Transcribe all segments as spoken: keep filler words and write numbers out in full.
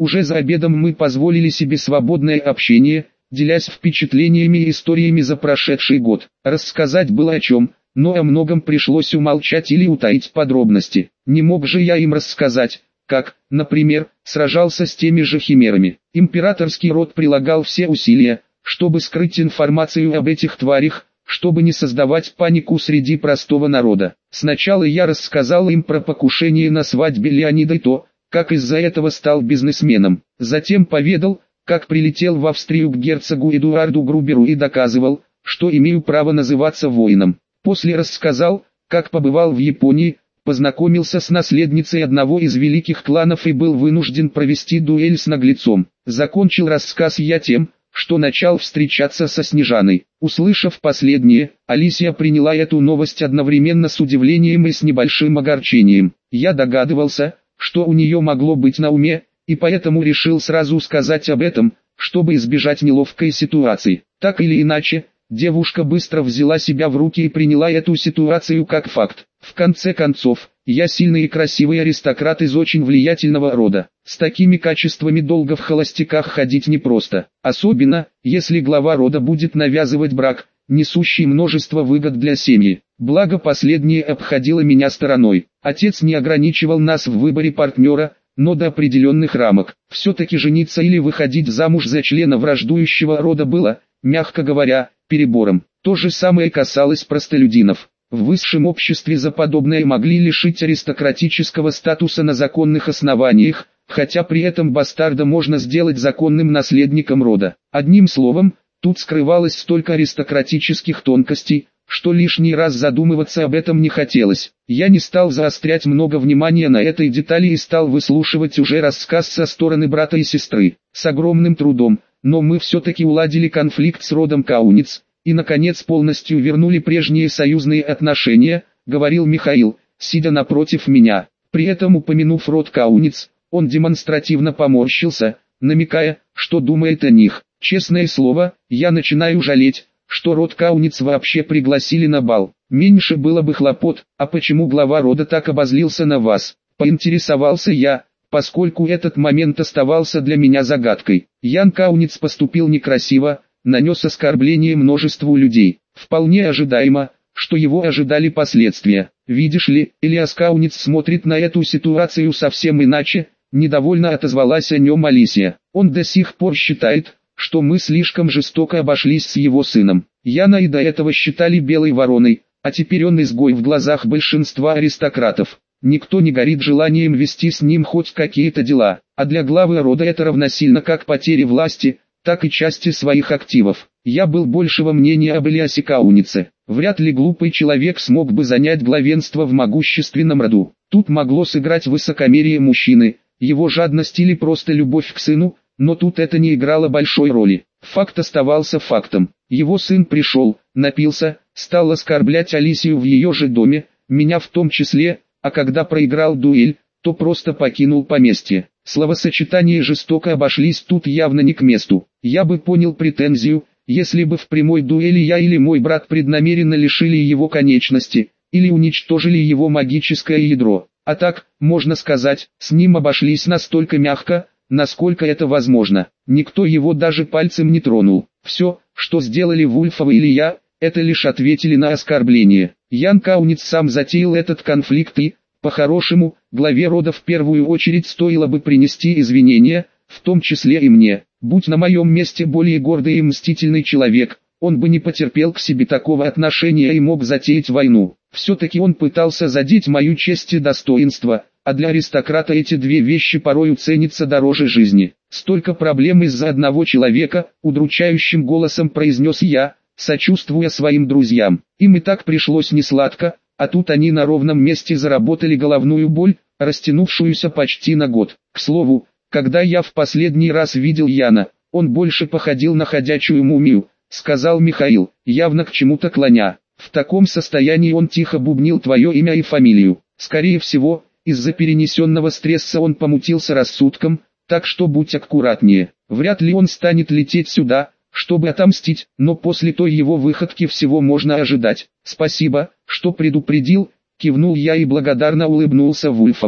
Уже за обедом мы позволили себе свободное общение, делясь впечатлениями и историями за прошедший год. Рассказать было о чем, но о многом пришлось умолчать или утаить подробности. Не мог же я им рассказать, как, например, сражался с теми же химерами. Императорский род прилагал все усилия, чтобы скрыть информацию об этих тварях, чтобы не создавать панику среди простого народа. Сначала я рассказал им про покушение на свадьбе Леонида и то, как из-за этого стал бизнесменом. Затем поведал, как прилетел в Австрию к герцогу Эдуарду Груберу и доказывал, что имею право называться воином. После рассказал, как побывал в Японии, познакомился с наследницей одного из великих кланов и был вынужден провести дуэль с наглецом. Закончил рассказ я тем, что начал встречаться со Снежаной. Услышав последнее, Алисия приняла эту новость одновременно с удивлением и с небольшим огорчением. Я догадывался, что у нее могло быть на уме, и поэтому решил сразу сказать об этом, чтобы избежать неловкой ситуации. Так или иначе, девушка быстро взяла себя в руки и приняла эту ситуацию как факт. В конце концов, я сильный и красивый аристократ из очень влиятельного рода. С такими качествами долго в холостяках ходить непросто. Особенно, если глава рода будет навязывать брак, несущий множество выгод для семьи. Благо последнее обходило меня стороной. Отец не ограничивал нас в выборе партнера, но до определенных рамок. Все-таки жениться или выходить замуж за члена враждующего рода было, мягко говоря, перебором. То же самое касалось простолюдинов. В высшем обществе за подобное могли лишить аристократического статуса на законных основаниях, хотя при этом бастарда можно сделать законным наследником рода. Одним словом, тут скрывалось столько аристократических тонкостей, что лишний раз задумываться об этом не хотелось. Я не стал заострять много внимания на этой детали и стал выслушивать уже рассказ со стороны брата и сестры. С огромным трудом, но мы все-таки уладили конфликт с родом Кауниц, и наконец полностью вернули прежние союзные отношения, говорил Михаил, сидя напротив меня. При этом, упомянув род Кауниц, он демонстративно поморщился, намекая, что думает о них. Честное слово, я начинаю жалеть, что род Кауниц вообще пригласили на бал. Меньше было бы хлопот. А почему глава рода так обозлился на вас? Поинтересовался я, поскольку этот момент оставался для меня загадкой. Ян Кауниц поступил некрасиво, нанес оскорбление множеству людей. Вполне ожидаемо, что его ожидали последствия. Видишь ли, Элиас Кауниц смотрит на эту ситуацию совсем иначе, недовольно отозвалась о нем Алисия. Он до сих пор считает, что мы слишком жестоко обошлись с его сыном. Яна и до этого считали белой вороной, а теперь он изгой в глазах большинства аристократов. Никто не горит желанием вести с ним хоть какие-то дела, а для главы рода это равносильно как потере власти, так и части своих активов. Я был большего мнения об Элиасе Каунице. Вряд ли глупый человек смог бы занять главенство в могущественном роду. Тут могло сыграть высокомерие мужчины, его жадность или просто любовь к сыну, но тут это не играло большой роли. Факт оставался фактом. Его сын пришел, напился, стал оскорблять Алисию в ее же доме, меня в том числе, а когда проиграл дуэль, то просто покинул поместье. Словосочетания жестоко обошлись тут явно не к месту. Я бы понял претензию, если бы в прямой дуэли я или мой брат преднамеренно лишили его конечности, или уничтожили его магическое ядро. А так, можно сказать, с ним обошлись настолько мягко, насколько это возможно. Никто его даже пальцем не тронул. Все, что сделали Вульфова или я, это лишь ответили на оскорбление. Ян Кауниц сам затеял этот конфликт и, по-хорошему, главе рода в первую очередь стоило бы принести извинения, в том числе и мне. Будь на моем месте более гордый и мстительный человек, он бы не потерпел к себе такого отношения и мог затеять войну. Все-таки он пытался задеть мою честь и достоинство, а для аристократа эти две вещи порою ценятся дороже жизни. Столько проблем из-за одного человека, удручающим голосом произнес я, сочувствуя своим друзьям. Им и так пришлось несладко, а тут они на ровном месте заработали головную боль, растянувшуюся почти на год. К слову, когда я в последний раз видел Яна, он больше походил на ходячую мумию, сказал Михаил, явно к чему-то клоня. В таком состоянии он тихо бубнил твое имя и фамилию. Скорее всего, из-за перенесенного стресса он помутился рассудком, так что будь аккуратнее. Вряд ли он станет лететь сюда, чтобы отомстить, но после той его выходки всего можно ожидать. Спасибо, что предупредил, кивнул я и благодарно улыбнулся Вульфову.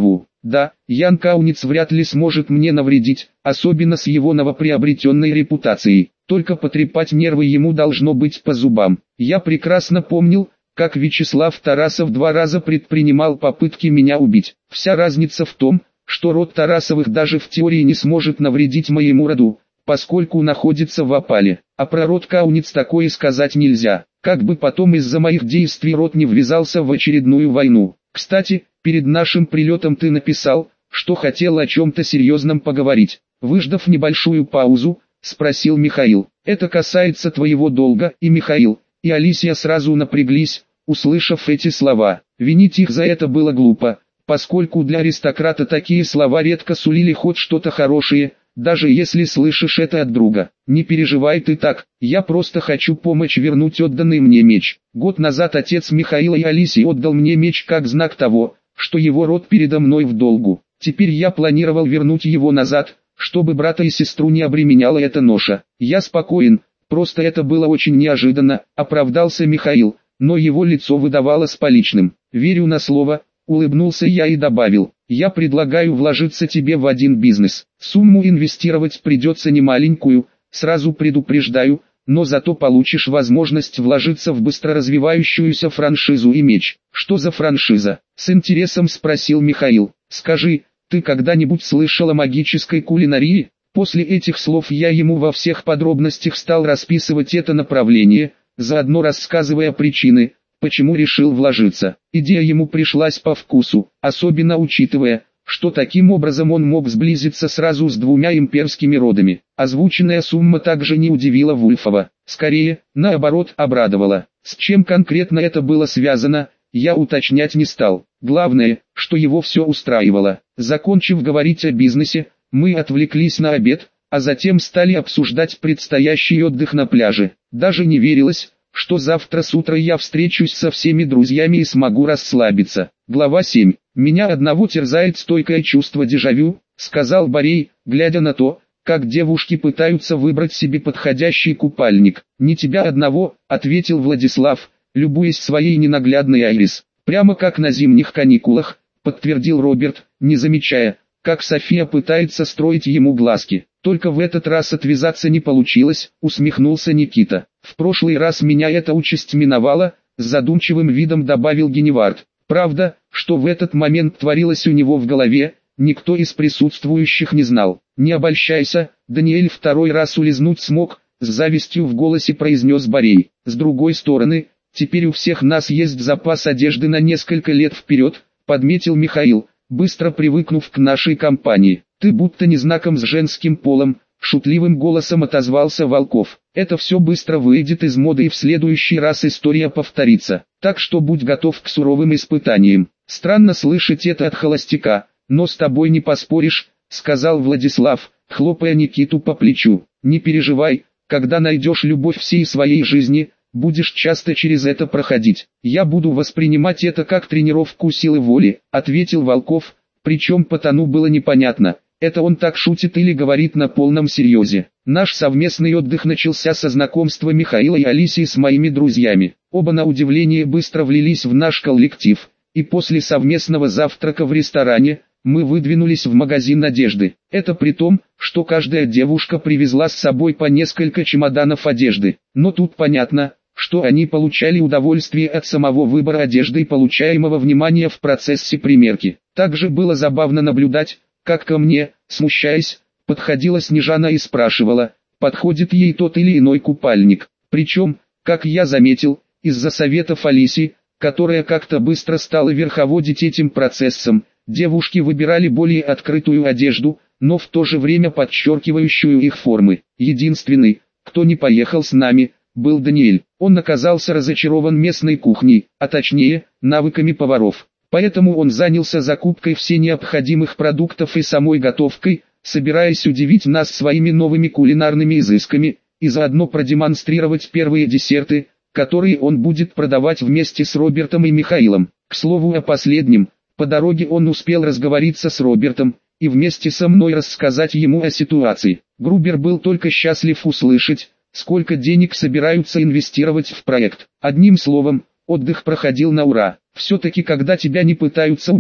Да, Ян Кауниц вряд ли сможет мне навредить, особенно с его новоприобретенной репутацией. Только потрепать нервы ему должно быть по зубам. Я прекрасно помнил, как Вячеслав Тарасов два раза предпринимал попытки меня убить. Вся разница в том, что род Тарасовых даже в теории не сможет навредить моему роду, поскольку находится в опале. А про род Кауниц такое сказать нельзя. Как бы потом из-за моих действий род не ввязался в очередную войну. Кстати, перед нашим прилетом ты написал, что хотел о чем-то серьезном поговорить. Выждав небольшую паузу, спросил Михаил. Это касается твоего долга. И Михаил, и Алисия сразу напряглись, услышав эти слова. Винить их за это было глупо, поскольку для аристократа такие слова редко сулили хоть что-то хорошее, даже если слышишь это от друга. Не переживай ты так, я просто хочу помочь вернуть отданный мне меч. Год назад отец Михаила и Алисии отдал мне меч как знак того, что его род передо мной в долгу. Теперь я планировал вернуть его назад, чтобы брата и сестру не обременяла эта ноша. Я спокоен, просто это было очень неожиданно, оправдался Михаил, но его лицо выдавало с поличным. Верю на слово, улыбнулся я и добавил. Я предлагаю вложиться тебе в один бизнес. Сумму инвестировать придется немаленькую, сразу предупреждаю, но зато получишь возможность вложиться в быстро развивающуюся франшизу и меч. Что за франшиза? С интересом спросил Михаил. Скажи, ты когда-нибудь слышал о магической кулинарии? После этих слов я ему во всех подробностях стал расписывать это направление, заодно рассказывая причины, почему решил вложиться. Идея ему пришлась по вкусу, особенно учитывая, что таким образом он мог сблизиться сразу с двумя имперскими родами. Озвученная сумма также не удивила Вульфова, скорее, наоборот, обрадовала. С чем конкретно это было связано, я уточнять не стал. Главное, что его все устраивало. Закончив говорить о бизнесе, мы отвлеклись на обед, а затем стали обсуждать предстоящий отдых на пляже. Даже не верилось, что завтра с утра я встречусь со всеми друзьями и смогу расслабиться. Глава семь. «Меня одного терзает стойкое чувство дежавю», — сказал Борей, глядя на то, как девушки пытаются выбрать себе подходящий купальник. «Не тебя одного», — ответил Владислав, любуясь своей ненаглядной Айрис. «Прямо как на зимних каникулах», — подтвердил Роберт, не замечая, как София пытается строить ему глазки. «Только в этот раз отвязаться не получилось», — усмехнулся Никита. «В прошлый раз меня эта участь миновала», — с задумчивым видом добавил Геневард. Правда, что в этот момент творилось у него в голове, никто из присутствующих не знал. «Не обольщайся, Даниэль второй раз улизнуть смог», — с завистью в голосе произнес Борей. «С другой стороны, теперь у всех нас есть запас одежды на несколько лет вперед», — подметил Михаил, быстро привыкнув к нашей компании. «Ты будто не знаком с женским полом», — шутливым голосом отозвался Волков. «Это все быстро выйдет из моды и в следующий раз история повторится, так что будь готов к суровым испытаниям». «Странно слышать это от холостяка, но с тобой не поспоришь», — сказал Владислав, хлопая Никиту по плечу. «Не переживай, когда найдешь любовь всей своей жизни, будешь часто через это проходить. Я буду воспринимать это как тренировку силы воли», — ответил Волков, причем по тону было непонятно, это он так шутит или говорит на полном серьезе. Наш совместный отдых начался со знакомства Михаила и Алисии с моими друзьями. Оба на удивление быстро влились в наш коллектив, и после совместного завтрака в ресторане, мы выдвинулись в магазин одежды. Это при том, что каждая девушка привезла с собой по несколько чемоданов одежды. Но тут понятно, что они получали удовольствие от самого выбора одежды и получаемого внимания в процессе примерки. Также было забавно наблюдать, как ко мне, смущаясь, подходила Снежана и спрашивала, подходит ей тот или иной купальник. Причем, как я заметил, из-за советов Алисии, которая как-то быстро стала верховодить этим процессом, девушки выбирали более открытую одежду, но в то же время подчеркивающую их формы. Единственный, кто не поехал с нами, был Даниэль. Он оказался разочарован местной кухней, а точнее, навыками поваров. Поэтому он занялся закупкой всех необходимых продуктов и самой готовкой, собираясь удивить нас своими новыми кулинарными изысками, и заодно продемонстрировать первые десерты, которые он будет продавать вместе с Робертом и Михаилом. К слову о последнем, по дороге он успел разговориться с Робертом, и вместе со мной рассказать ему о ситуации. Грубер был только счастлив услышать, сколько денег собираются инвестировать в проект. Одним словом, отдых проходил на ура. Все-таки когда тебя не пытаются убить,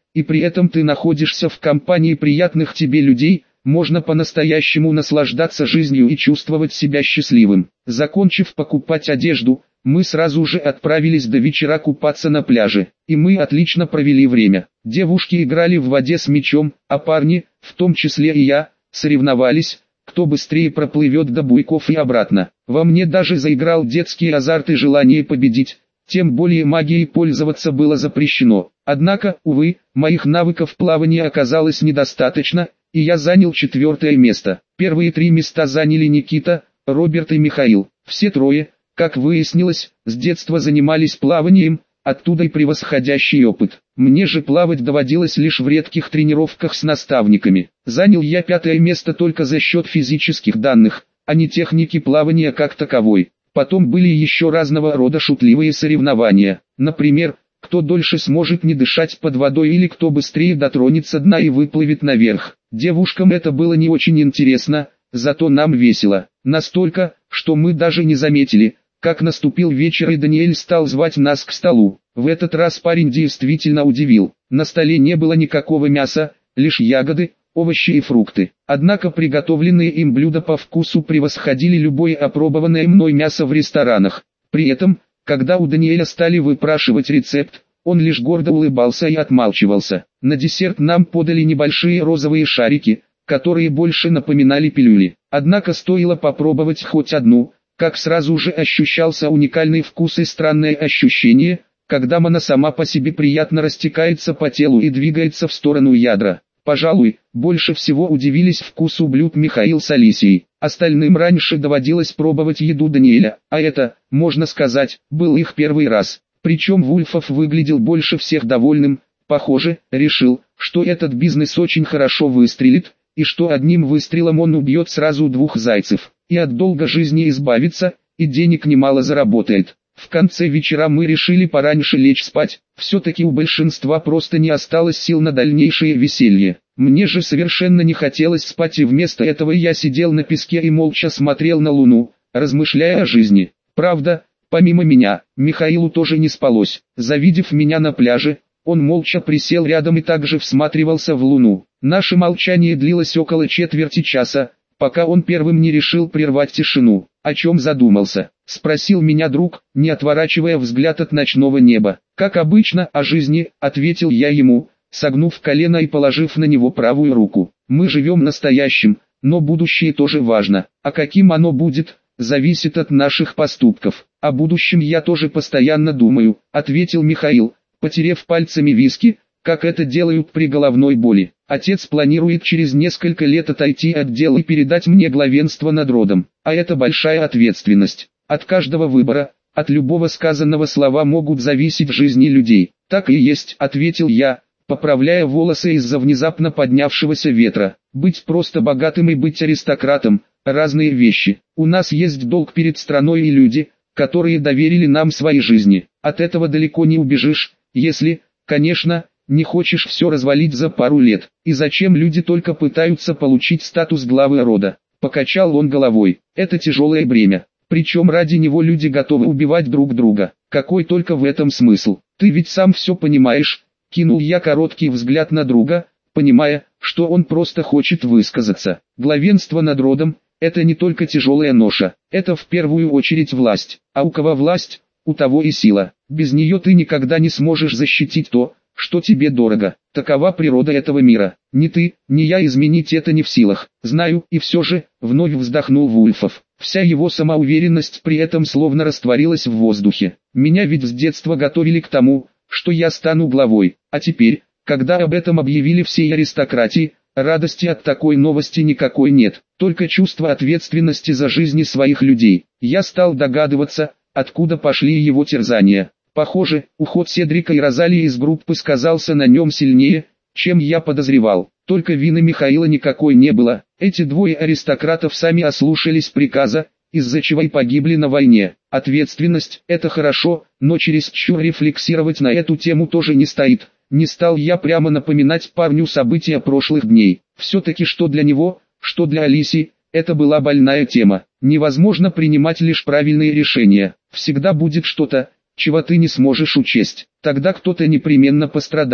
и при этом ты находишься в компании приятных тебе людей, можно по-настоящему наслаждаться жизнью и чувствовать себя счастливым. Закончив покупать одежду, мы сразу же отправились до вечера купаться на пляже, и мы отлично провели время. Девушки играли в воде с мячом, а парни, в том числе и я, соревновались, кто быстрее проплывет до буйков и обратно. Во мне даже заиграл детский азарт и желание победить, тем более магией пользоваться было запрещено. Однако, увы, моих навыков плавания оказалось недостаточно, и я занял четвертое место. Первые три места заняли Никита, Роберт и Михаил. Все трое, как выяснилось, с детства занимались плаванием, оттуда и превосходящий опыт. Мне же плавать доводилось лишь в редких тренировках с наставниками. Занял я пятое место только за счет физических данных, а не техники плавания как таковой. Потом были еще разного рода шутливые соревнования. Например, кто дольше сможет не дышать под водой или кто быстрее дотронется дна и выплывет наверх. Девушкам это было не очень интересно, зато нам весело. Настолько, что мы даже не заметили, как наступил вечер и Даниэль стал звать нас к столу. В этот раз парень действительно удивил. На столе не было никакого мяса, лишь ягоды, овощи и фрукты. Однако приготовленные им блюда по вкусу превосходили любое опробованное мной мясо в ресторанах. При этом, когда у Даниэля стали выпрашивать рецепт, он лишь гордо улыбался и отмалчивался. На десерт нам подали небольшие розовые шарики, которые больше напоминали пилюли. Однако стоило попробовать хоть одну, как сразу же ощущался уникальный вкус и странное ощущение, когда мана сама по себе приятно растекается по телу и двигается в сторону ядра. Пожалуй, больше всего удивились вкусу блюд Михаил с Алисией. Остальным раньше доводилось пробовать еду Даниэля, а это, можно сказать, был их первый раз. Причем Вульфов выглядел больше всех довольным, похоже, решил, что этот бизнес очень хорошо выстрелит, и что одним выстрелом он убьет сразу двух зайцев, и от долга жизни избавится, и денег немало заработает. В конце вечера мы решили пораньше лечь спать, все-таки у большинства просто не осталось сил на дальнейшее веселье. Мне же совершенно не хотелось спать, и вместо этого я сидел на песке и молча смотрел на луну, размышляя о жизни. Правда, помимо меня, Михаилу тоже не спалось. Завидев меня на пляже, он молча присел рядом и также всматривался в луну. Наше молчание длилось около четверти часа, пока он первым не решил прервать тишину. «О чем задумался?» — спросил меня друг, не отворачивая взгляд от ночного неба. «Как обычно, о жизни», — ответил я ему, согнув колено и положив на него правую руку. «Мы живем настоящим, но будущее тоже важно. А каким оно будет, зависит от наших поступков. О будущем я тоже постоянно думаю», — ответил Михаил, потерев пальцами виски, как это делают при головной боли. «Отец планирует через несколько лет отойти от дел и передать мне главенство над родом. А это большая ответственность. От каждого выбора, от любого сказанного слова могут зависеть жизни людей». «Так и есть», — ответил я, поправляя волосы из-за внезапно поднявшегося ветра. «Быть просто богатым и быть аристократом — разные вещи. У нас есть долг перед страной и люди, которые доверили нам свои жизни. От этого далеко не убежишь, если, конечно, не хочешь все развалить за пару лет. И зачем люди только пытаются получить статус главы рода?» Покачал он головой. «Это тяжелое бремя. Причем ради него люди готовы убивать друг друга. Какой только в этом смысл? Ты ведь сам все понимаешь». Кинул я короткий взгляд на друга, понимая, что он просто хочет высказаться. Главенство над родом – это не только тяжелая ноша. Это в первую очередь власть. А у кого власть, у того и сила. Без нее ты никогда не сможешь защитить то, что тебе дорого. Такова природа этого мира. Ни ты, ни я изменить это не в силах. Знаю, и все же, вновь вздохнул Вульфов. Вся его самоуверенность при этом словно растворилась в воздухе. Меня ведь с детства готовили к тому, что я стану главой. А теперь, когда об этом объявили всей аристократии, радости от такой новости никакой нет. Только чувство ответственности за жизни своих людей. Я стал догадываться, откуда пошли его терзания. Похоже, уход Седрика и Розалии из группы сказался на нем сильнее, чем я подозревал. Только вины Михаила никакой не было. Эти двое аристократов сами ослушались приказа, из-за чего и погибли на войне. Ответственность – это хорошо, но чересчур рефлексировать на эту тему тоже не стоит. Не стал я прямо напоминать парню события прошлых дней. Все-таки что для него, что для Алисии, это была больная тема. Невозможно принимать лишь правильные решения. Всегда будет что-то, чего ты не сможешь учесть. Тогда кто-то непременно пострадает.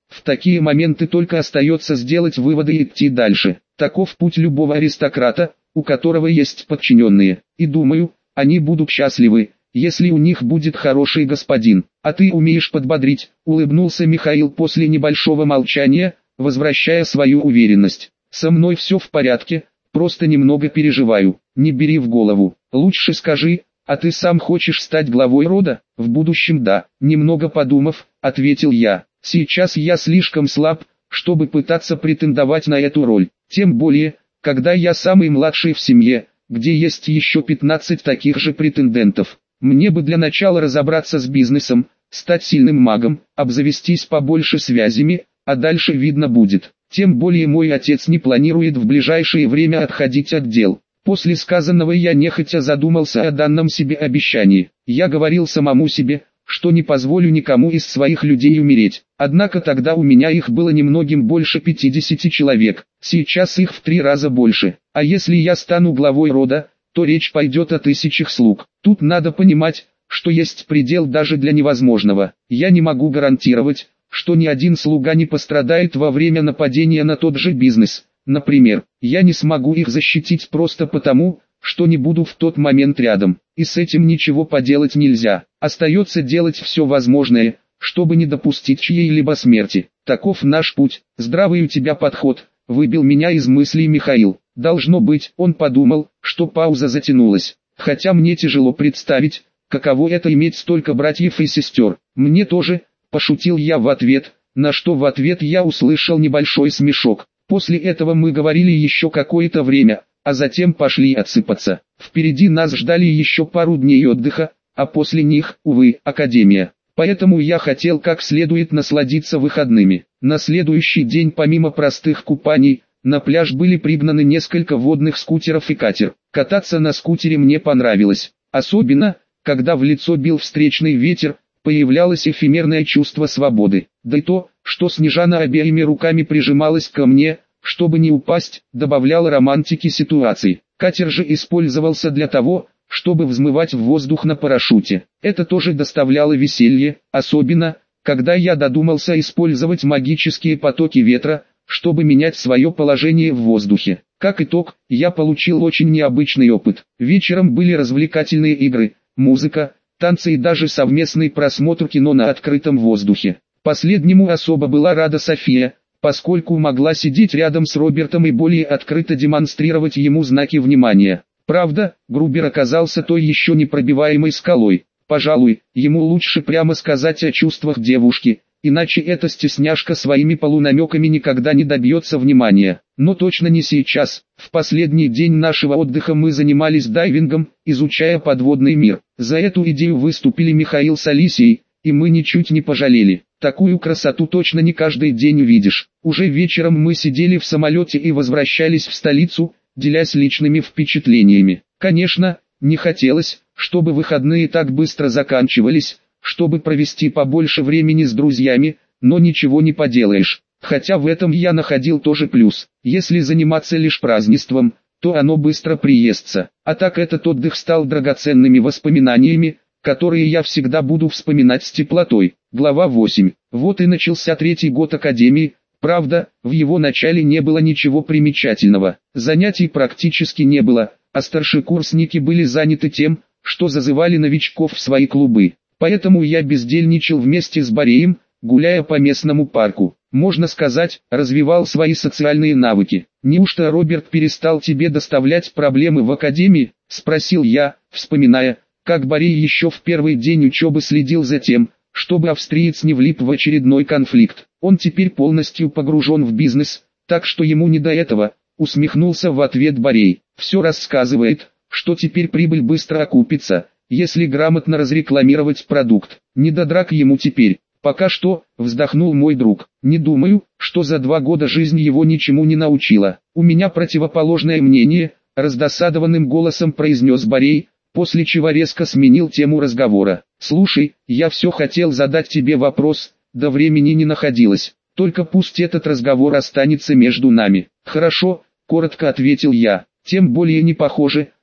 В такие моменты только остается сделать выводы и идти дальше. Таков путь любого аристократа, у которого есть подчиненные. И думаю, они будут счастливы, если у них будет хороший господин. А ты умеешь подбодрить, улыбнулся Михаил после небольшого молчания, возвращая свою уверенность. Со мной все в порядке, просто немного переживаю. Не бери в голову. Лучше скажи, а ты сам хочешь стать главой рода? В будущем да. Немного подумав, ответил я. Сейчас я слишком слаб, чтобы пытаться претендовать на эту роль. Тем более, когда я самый младший в семье, где есть еще пятнадцать таких же претендентов. Мне бы для начала разобраться с бизнесом, стать сильным магом, обзавестись побольше связями, а дальше видно будет. Тем более мой отец не планирует в ближайшее время отходить от дел. После сказанного я нехотя задумался о данном себе обещании. Я говорил самому себе, что не позволю никому из своих людей умереть. Однако тогда у меня их было немногим больше пятидесяти человек, сейчас их в три раза больше. А если я стану главой рода, то речь пойдет о тысячах слуг. Тут надо понимать, что есть предел даже для невозможного. Я не могу гарантировать, что ни один слуга не пострадает во время нападения на тот же бизнес. Например, я не смогу их защитить просто потому, что не буду в тот момент рядом. И с этим ничего поделать нельзя. Остается делать все возможное, чтобы не допустить чьей-либо смерти. Таков наш путь. Здравый у тебя подход, выбил меня из мыслей Михаил. Должно быть, он подумал, что пауза затянулась. Хотя мне тяжело представить, каково это иметь столько братьев и сестер. Мне тоже, пошутил я в ответ, на что в ответ я услышал небольшой смешок. После этого мы говорили еще какое-то время, а затем пошли отсыпаться. Впереди нас ждали еще пару дней отдыха, а после них, увы, академия. Поэтому я хотел как следует насладиться выходными. На следующий день помимо простых купаний, на пляж были пригнаны несколько водных скутеров и катер. Кататься на скутере мне понравилось. Особенно, когда в лицо бил встречный ветер, появлялось эфемерное чувство свободы. Да и то, что Снежана обеими руками прижималась ко мне, чтобы не упасть, добавляло романтики ситуации. Катер же использовался для того, чтобы взмывать в воздух на парашюте. Это тоже доставляло веселье, особенно, когда я додумался использовать магические потоки ветра, чтобы менять свое положение в воздухе. Как итог, я получил очень необычный опыт. Вечером были развлекательные игры, музыка, танцы и даже совместный просмотр кино на открытом воздухе. Последнему особо была рада София, поскольку могла сидеть рядом с Робертом и более открыто демонстрировать ему знаки внимания. Правда, Грубер оказался той еще непробиваемой скалой. Пожалуй, ему лучше прямо сказать о чувствах девушки, иначе эта стесняшка своими полунамеками никогда не добьется внимания. Но точно не сейчас. В последний день нашего отдыха мы занимались дайвингом, изучая подводный мир. За эту идею выступили Михаил с Алисией, и мы ничуть не пожалели. Такую красоту точно не каждый день увидишь. Уже вечером мы сидели в самолете и возвращались в столицу, делясь личными впечатлениями. Конечно, не хотелось, чтобы выходные так быстро заканчивались, чтобы провести побольше времени с друзьями, но ничего не поделаешь. Хотя в этом я находил тоже плюс. Если заниматься лишь празднеством, то оно быстро приестся. А так этот отдых стал драгоценными воспоминаниями, которые я всегда буду вспоминать с теплотой. Глава восемь. Вот и начался третий год академии. Правда, в его начале не было ничего примечательного. Занятий практически не было, а старшекурсники были заняты тем, что зазывали новичков в свои клубы. Поэтому я бездельничал вместе с Бореем, гуляя по местному парку. Можно сказать, развивал свои социальные навыки. «Неужто Роберт перестал тебе доставлять проблемы в академии?» – спросил я, вспоминая, как Борей еще в первый день учебы следил за тем, чтобы австриец не влип в очередной конфликт. Он теперь полностью погружен в бизнес, так что ему не до этого, усмехнулся в ответ Борей. Все рассказывает, что теперь прибыль быстро окупится, если грамотно разрекламировать продукт. Не до драк ему теперь. Пока что, вздохнул мой друг. Не думаю, что за два года жизнь его ничему не научила. У меня противоположное мнение, раздосадованным голосом произнес Борей, после чего резко сменил тему разговора. «Слушай, я все хотел задать тебе вопрос, да времени не находилось. Только пусть этот разговор останется между нами». «Хорошо», — коротко ответил я. «Тем более не похоже,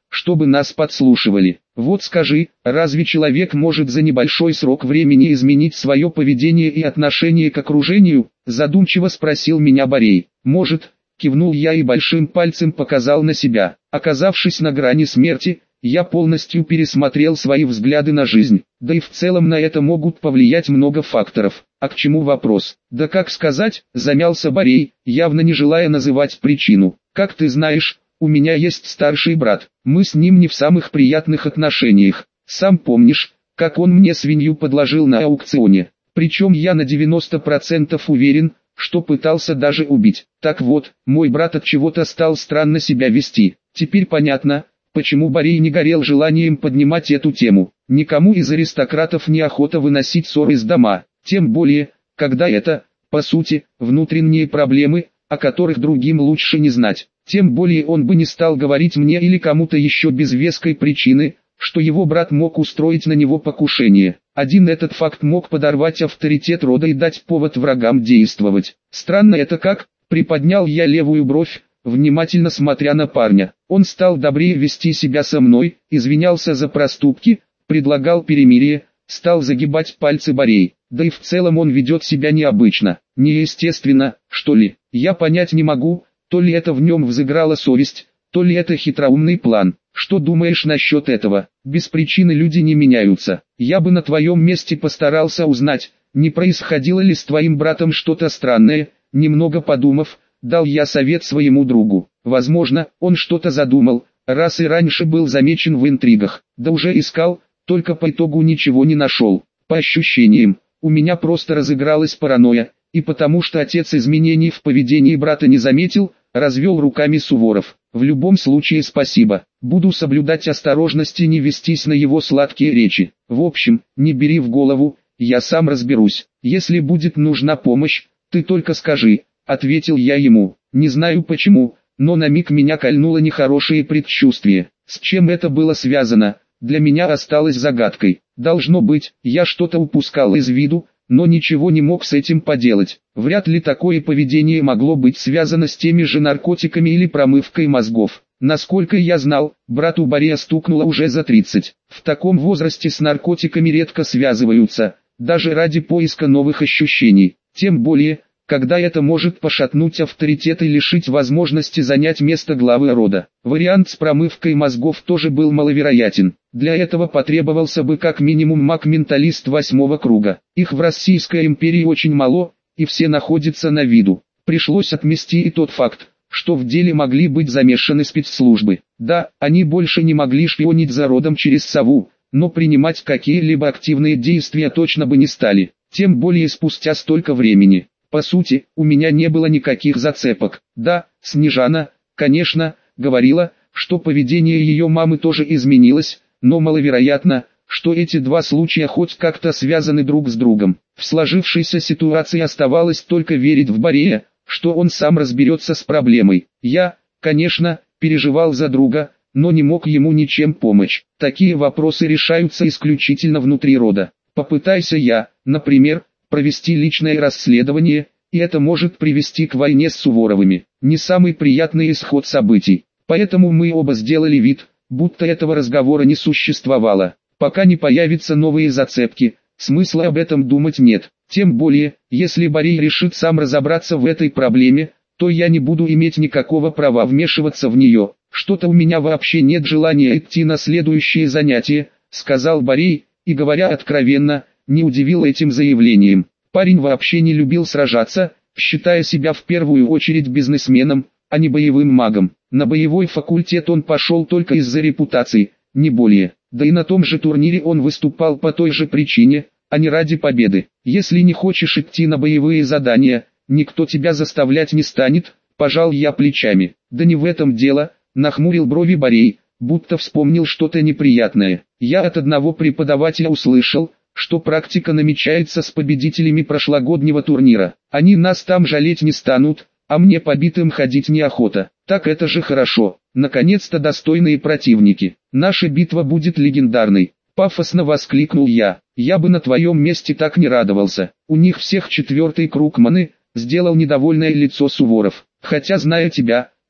чтобы нас подслушивали. Вот скажи, разве человек может за небольшой срок времени изменить свое поведение и отношение к окружению? Задумчиво спросил меня Борей. Может, кивнул я и большим пальцем показал на себя. Оказавшись на грани смерти, я полностью пересмотрел свои взгляды на жизнь, да и в целом на это могут повлиять много факторов. А к чему вопрос? Да как сказать, замялся Борей, явно не желая называть причину. Как ты знаешь, у меня есть старший брат, мы с ним не в самых приятных отношениях. Сам помнишь, как он мне свинью подложил на аукционе. Причем я на девяносто процентов уверен, что пытался даже убить. Так вот, мой брат от чего-то стал странно себя вести. Теперь понятно, почему Борей не горел желанием поднимать эту тему. Никому из аристократов не охота выносить ссоры из дома, тем более, когда это, по сути, внутренние проблемы, о которых другим лучше не знать. Тем более он бы не стал говорить мне или кому-то еще без веской причины, что его брат мог устроить на него покушение. Один этот факт мог подорвать авторитет рода и дать повод врагам действовать. Странно это как, приподнял я левую бровь, внимательно смотря на парня. Он стал добрее вести себя со мной, извинялся за проступки, предлагал перемирие, стал загибать пальцы Борей. Да и в целом он ведет себя необычно, неестественно, что ли. Я понять не могу, то ли это в нем взыграла совесть, то ли это хитроумный план. Что думаешь насчет этого? Без причины люди не меняются. Я бы на твоем месте постарался узнать, не происходило ли с твоим братом что-то странное. Немного подумав, дал я совет своему другу. Возможно, он что-то задумал, раз и раньше был замечен в интригах. Да уже искал, только по итогу ничего не нашел. По ощущениям, у меня просто разыгралась паранойя, и потому что отец изменений в поведении брата не заметил, развел руками Суворов. В любом случае спасибо, буду соблюдать осторожность и не вестись на его сладкие речи. В общем, не бери в голову, я сам разберусь. Если будет нужна помощь, ты только скажи, ответил я ему. Не знаю почему, но на миг меня кольнуло нехорошее предчувствие. С чем это было связано, для меня осталось загадкой. Должно быть, я что-то упускал из виду, но ничего не мог с этим поделать. Вряд ли такое поведение могло быть связано с теми же наркотиками или промывкой мозгов. Насколько я знал, брату Борея стукнуло уже за тридцать. В таком возрасте с наркотиками редко связываются, даже ради поиска новых ощущений. Тем более, когда это может пошатнуть авторитет и лишить возможности занять место главы рода. Вариант с промывкой мозгов тоже был маловероятен. Для этого потребовался бы как минимум маг-менталист восьмого круга. Их в Российской империи очень мало, и все находятся на виду. Пришлось отмести и тот факт, что в деле могли быть замешаны спецслужбы. Да, они больше не могли шпионить за родом через сову, но принимать какие-либо активные действия точно бы не стали, тем более спустя столько времени. По сути, у меня не было никаких зацепок. Да, Снежана, конечно, говорила, что поведение ее мамы тоже изменилось, но маловероятно, что эти два случая хоть как-то связаны друг с другом. В сложившейся ситуации оставалось только верить в Борея, что он сам разберется с проблемой. Я, конечно, переживал за друга, но не мог ему ничем помочь. Такие вопросы решаются исключительно внутри рода. Попытайся я, например, провести личное расследование, и это может привести к войне с Суворовыми. Не самый приятный исход событий. Поэтому мы оба сделали вид, будто этого разговора не существовало. Пока не появятся новые зацепки, смысла об этом думать нет. Тем более, если Борей решит сам разобраться в этой проблеме, то я не буду иметь никакого права вмешиваться в нее. Что-то у меня вообще нет желания идти на следующее занятие, сказал Борей, и говоря откровенно, не удивил этим заявлением. Парень вообще не любил сражаться, считая себя в первую очередь бизнесменом, а не боевым магом. На боевой факультет он пошел только из-за репутации, не более. Да и на том же турнире он выступал по той же причине, а не ради победы. Если не хочешь идти на боевые задания, никто тебя заставлять не станет, пожал я плечами. Да не в этом дело, нахмурил брови Борей, будто вспомнил что-то неприятное. Я от одного преподавателя услышал, что практика намечается с победителями прошлогоднего турнира. Они нас там жалеть не станут, а мне побитым ходить неохота. Так это же хорошо. Наконец-то достойные противники. Наша битва будет легендарной. Пафосно воскликнул я. Я бы на твоем месте так не радовался. У них всех четвертый круг маны, сделал недовольное лицо Суворов. Хотя зная тебя, ты,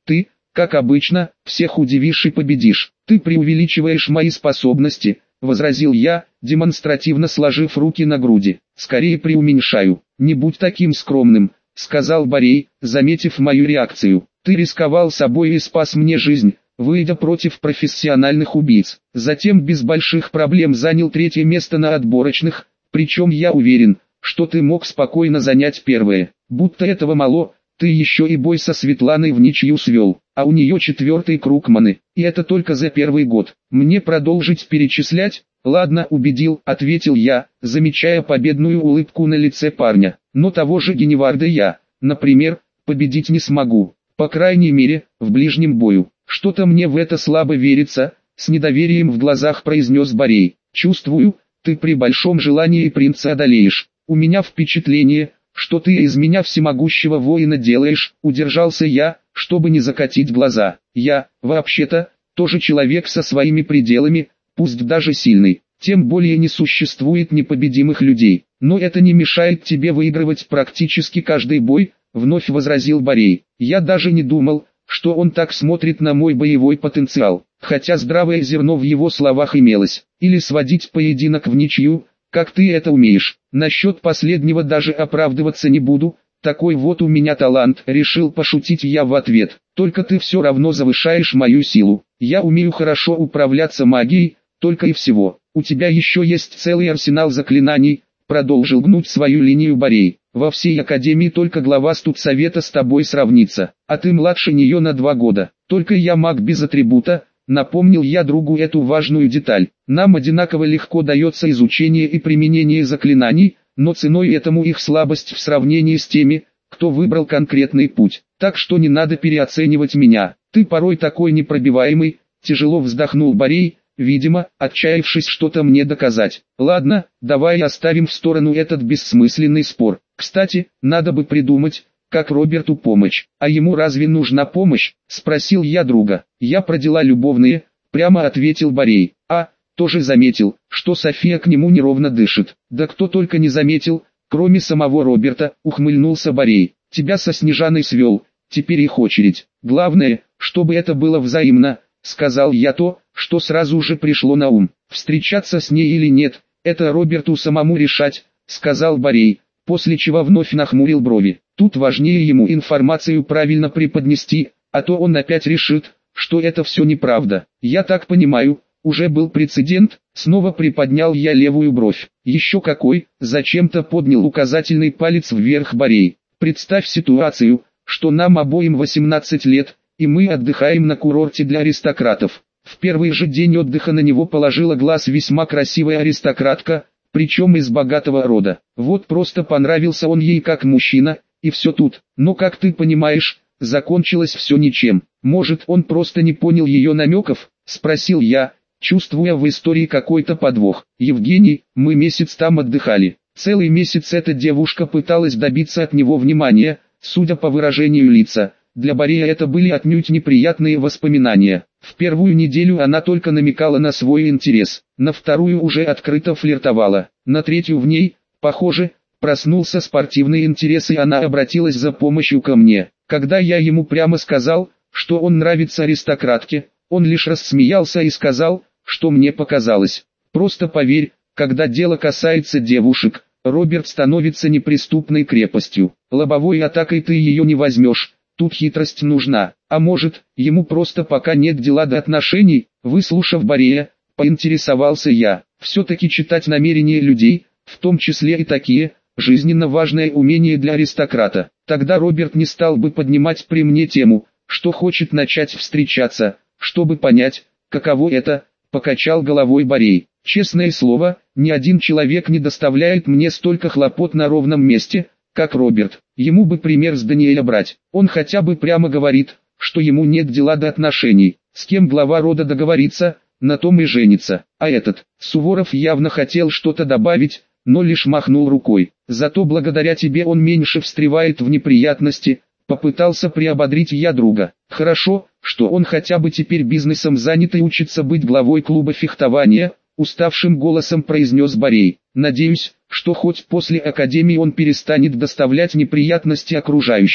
как обычно, всех удивишь и победишь. Ты преувеличиваешь мои способности, возразил я, демонстративно сложив руки на груди. Скорее преуменьшаю. Не будь таким скромным, сказал Борей, заметив мою реакцию. Ты рисковал собой и спас мне жизнь, выйдя против профессиональных убийц. Затем без больших проблем занял третье место на отборочных, причем я уверен, что ты мог спокойно занять первое. Будто этого мало, ты еще и бой со Светланой в ничью свел, а у нее четвертый круг маны, и это только за первый год. Мне продолжить перечислять? Ладно, убедил, ответил я, замечая победную улыбку на лице парня. Но того же Геневарда я, например, победить не смогу, по крайней мере, в ближнем бою. Что-то мне в это слабо верится, с недоверием в глазах произнес Борей. Чувствую, ты при большом желании принца одолеешь. У меня впечатление, что ты из меня всемогущего воина делаешь, удержался я, чтобы не закатить глаза. Я, вообще-то, тоже человек со своими пределами, пусть даже сильный. Тем более не существует непобедимых людей. Но это не мешает тебе выигрывать практически каждый бой, вновь возразил Борей. Я даже не думал, что он так смотрит на мой боевой потенциал, хотя здравое зерно в его словах имелось. Или сводить поединок в ничью, как ты это умеешь. Насчет последнего даже оправдываться не буду, такой вот у меня талант, решил пошутить я в ответ. Только ты все равно завышаешь мою силу. Я умею хорошо управляться магией, только и всего. У тебя еще есть целый арсенал заклинаний, продолжил гнуть свою линию Борей. Во всей академии только глава студсовета с тобой сравнится, а ты младше нее на два года. Только я маг без атрибута, напомнил я другу эту важную деталь. Нам одинаково легко дается изучение и применение заклинаний, но ценой этому их слабость в сравнении с теми, кто выбрал конкретный путь. Так что не надо переоценивать меня. Ты порой такой непробиваемый, тяжело вздохнул Борей, видимо, отчаявшись что-то мне доказать. Ладно, давай оставим в сторону этот бессмысленный спор. Кстати, надо бы придумать, как Роберту помочь. А ему разве нужна помощь? Спросил я друга. Я про дела любовные, прямо ответил Борей. А, тоже заметил, что София к нему неровно дышит. Да кто только не заметил, кроме самого Роберта, ухмыльнулся Борей. Тебя со Снежаной свел, теперь их очередь. Главное, чтобы это было взаимно, сказал я то, что сразу же пришло на ум. Встречаться с ней или нет, это Роберту самому решать, сказал Борей, после чего вновь нахмурил брови. Тут важнее ему информацию правильно преподнести, а то он опять решит, что это все неправда. Я так понимаю, уже был прецедент, снова приподнял я левую бровь. Еще какой, зачем-то поднял указательный палец вверх Борей. Представь ситуацию, что нам обоим восемнадцать лет, и мы отдыхаем на курорте для аристократов. В первый же день отдыха на него положила глаз весьма красивая аристократка, причем из богатого рода. Вот просто понравился он ей как мужчина, и все тут. Но как ты понимаешь, закончилось все ничем. Может, он просто не понял ее намеков, спросил я, чувствуя в истории какой-то подвох. Евгений, мы месяц там отдыхали. Целый месяц эта девушка пыталась добиться от него внимания, судя по выражению лица. Для Борея это были отнюдь неприятные воспоминания. В первую неделю она только намекала на свой интерес, на вторую уже открыто флиртовала, на третью в ней, похоже, проснулся спортивный интерес, и она обратилась за помощью ко мне. Когда я ему прямо сказал, что он нравится аристократке, он лишь рассмеялся и сказал, что мне показалось. Просто поверь, когда дело касается девушек, Роберт становится неприступной крепостью. Лобовой атакой ты ее не возьмешь. Тут хитрость нужна, а может, ему просто пока нет дела до отношений. Выслушав Борея, поинтересовался я. Все-таки читать намерения людей, в том числе и такие, жизненно важное умение для аристократа. Тогда Роберт не стал бы поднимать при мне тему, что хочет начать встречаться, чтобы понять, каково это, покачал головой Борей. Честное слово, ни один человек не доставляет мне столько хлопот на ровном месте, как Роберт. Ему бы пример с Даниэля брать. Он хотя бы прямо говорит, что ему нет дела до отношений. С кем глава рода договорится, на том и женится. А этот, Суворов, явно хотел что-то добавить, но лишь махнул рукой. Зато благодаря тебе он меньше встревает в неприятности, попытался приободрить я друга. Хорошо, что он хотя бы теперь бизнесом занят и учится быть главой клуба фехтования, уставшим голосом произнес Борей. Надеюсь, что хоть после академии он перестанет доставлять неприятности окружающим.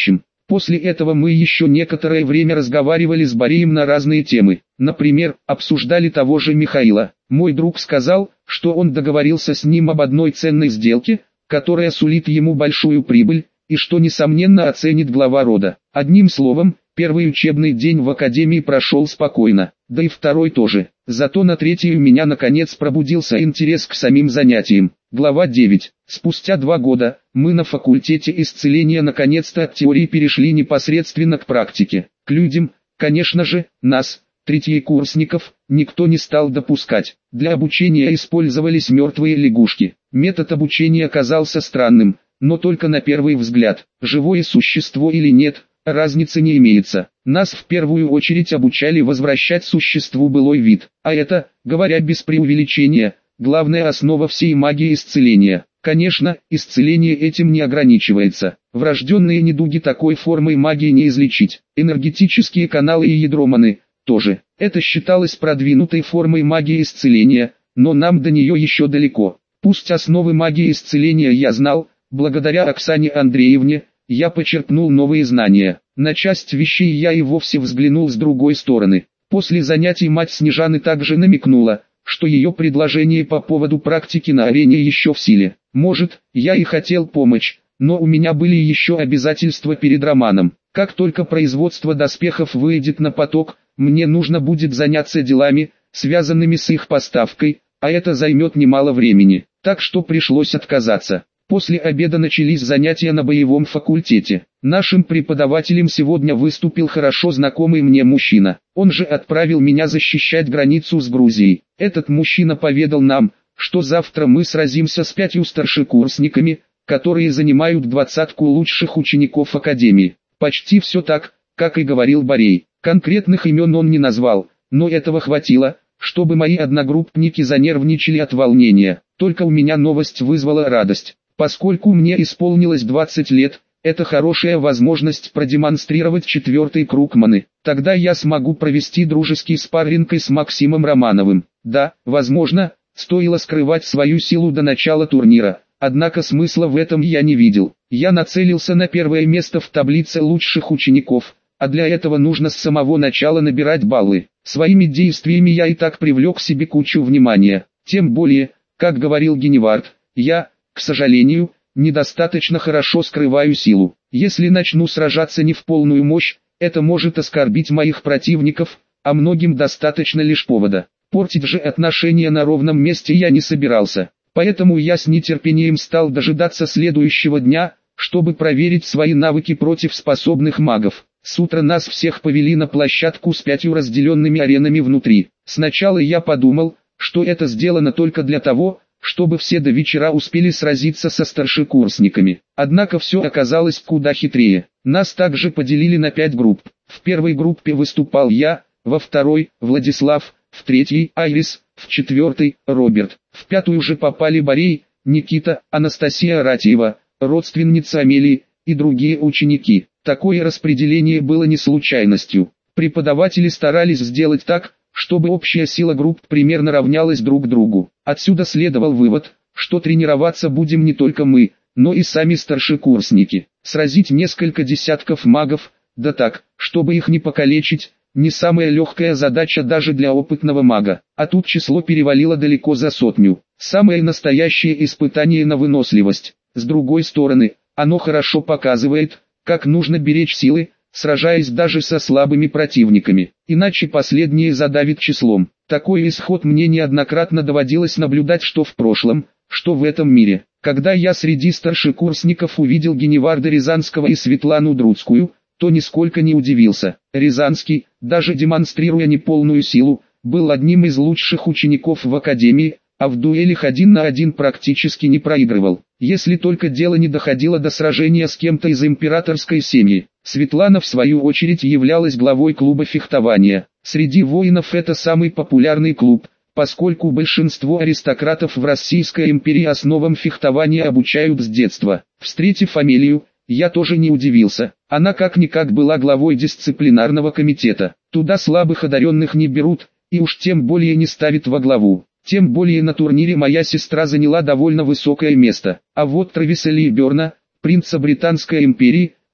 После этого мы еще некоторое время разговаривали с Бореем на разные темы. Например, обсуждали того же Михаила. Мой друг сказал, что он договорился с ним об одной ценной сделке, которая сулит ему большую прибыль, и что несомненно оценит глава рода. Одним словом, первый учебный день в академии прошел спокойно, да и второй тоже. Зато на третий у меня наконец пробудился интерес к самим занятиям. Глава девять. Спустя два года, мы на факультете исцеления наконец-то от теории перешли непосредственно к практике. К людям, конечно же, нас, третьекурсников, никто не стал допускать. Для обучения использовались мертвые лягушки. Метод обучения оказался странным, но только на первый взгляд. Живое существо или нет, разницы не имеется. Нас в первую очередь обучали возвращать существу былой вид. А это, говоря без преувеличения, главная основа всей магии исцеления. Конечно, исцеление этим не ограничивается. Врожденные недуги такой формой магии не излечить. Энергетические каналы и ядроманы тоже. Это считалось продвинутой формой магии исцеления, но нам до нее еще далеко. Пусть основы магии исцеления я знал, благодаря Оксане Андреевне, я почерпнул новые знания. На часть вещей я и вовсе взглянул с другой стороны. После занятий мать Снежаны также намекнула, что ее предложение по поводу практики на арене еще в силе. Может, я и хотел помочь, но у меня были еще обязательства перед Романом. Как только производство доспехов выйдет на поток, мне нужно будет заняться делами, связанными с их поставкой, а это займет немало времени, так что пришлось отказаться. После обеда начались занятия на боевом факультете. Нашим преподавателем сегодня выступил хорошо знакомый мне мужчина. Он же отправил меня защищать границу с Грузией. Этот мужчина поведал нам, что завтра мы сразимся с пятью старшекурсниками, которые занимают двадцатку лучших учеников Академии. Почти все так, как и говорил Борей. Конкретных имен он не назвал, но этого хватило, чтобы мои одногруппники занервничали от волнения. Только у меня новость вызвала радость. Поскольку мне исполнилось двадцать лет, это хорошая возможность продемонстрировать четвертый круг маны. Тогда я смогу провести дружеский спарринг с Максимом Романовым. Да, возможно, стоило скрывать свою силу до начала турнира, однако смысла в этом я не видел. Я нацелился на первое место в таблице лучших учеников, а для этого нужно с самого начала набирать баллы. Своими действиями я и так привлек себе кучу внимания. Тем более, как говорил Геневард, я, к сожалению, недостаточно хорошо скрываю силу. Если начну сражаться не в полную мощь, это может оскорбить моих противников, а многим достаточно лишь повода. Портить же отношения на ровном месте я не собирался. Поэтому я с нетерпением стал дожидаться следующего дня, чтобы проверить свои навыки против способных магов. С утра нас всех повели на площадку с пятью разделенными аренами внутри. Сначала я подумал, что это сделано только для того, чтобы все до вечера успели сразиться со старшекурсниками. Однако все оказалось куда хитрее. Нас также поделили на пять групп. В первой группе выступал я, во второй – Владислав, в третьей – Айрис, в четвертой – Роберт. В пятую же попали Борей, Никита, Анастасия Ратиева, родственница Амелии и другие ученики. Такое распределение было не случайностью. Преподаватели старались сделать так, чтобы общая сила групп примерно равнялась друг другу. Отсюда следовал вывод, что тренироваться будем не только мы, но и сами старшекурсники. Сразить несколько десятков магов, да так, чтобы их не покалечить, не самая легкая задача даже для опытного мага. А тут число перевалило далеко за сотню. Самое настоящее испытание на выносливость. С другой стороны, оно хорошо показывает, как нужно беречь силы, сражаясь даже со слабыми противниками, иначе последние задавит числом. Такой исход мне неоднократно доводилось наблюдать что в прошлом, что в этом мире. Когда я среди старшекурсников увидел Геневарда Рязанского и Светлану Друцкую, то нисколько не удивился. Рязанский, даже демонстрируя неполную силу, был одним из лучших учеников в академии, а в дуэлях один на один практически не проигрывал. Если только дело не доходило до сражения с кем-то из императорской семьи. Светлана в свою очередь являлась главой клуба фехтования. Среди воинов это самый популярный клуб, поскольку большинство аристократов в Российской империи основам фехтования обучают с детства. Встретив Амелию, я тоже не удивился. Она как-никак была главой дисциплинарного комитета. Туда слабых одаренных не берут, и уж тем более не ставят во главу. Тем более на турнире моя сестра заняла довольно высокое место. А вот Трэвиса Либерна, принца Британской империи,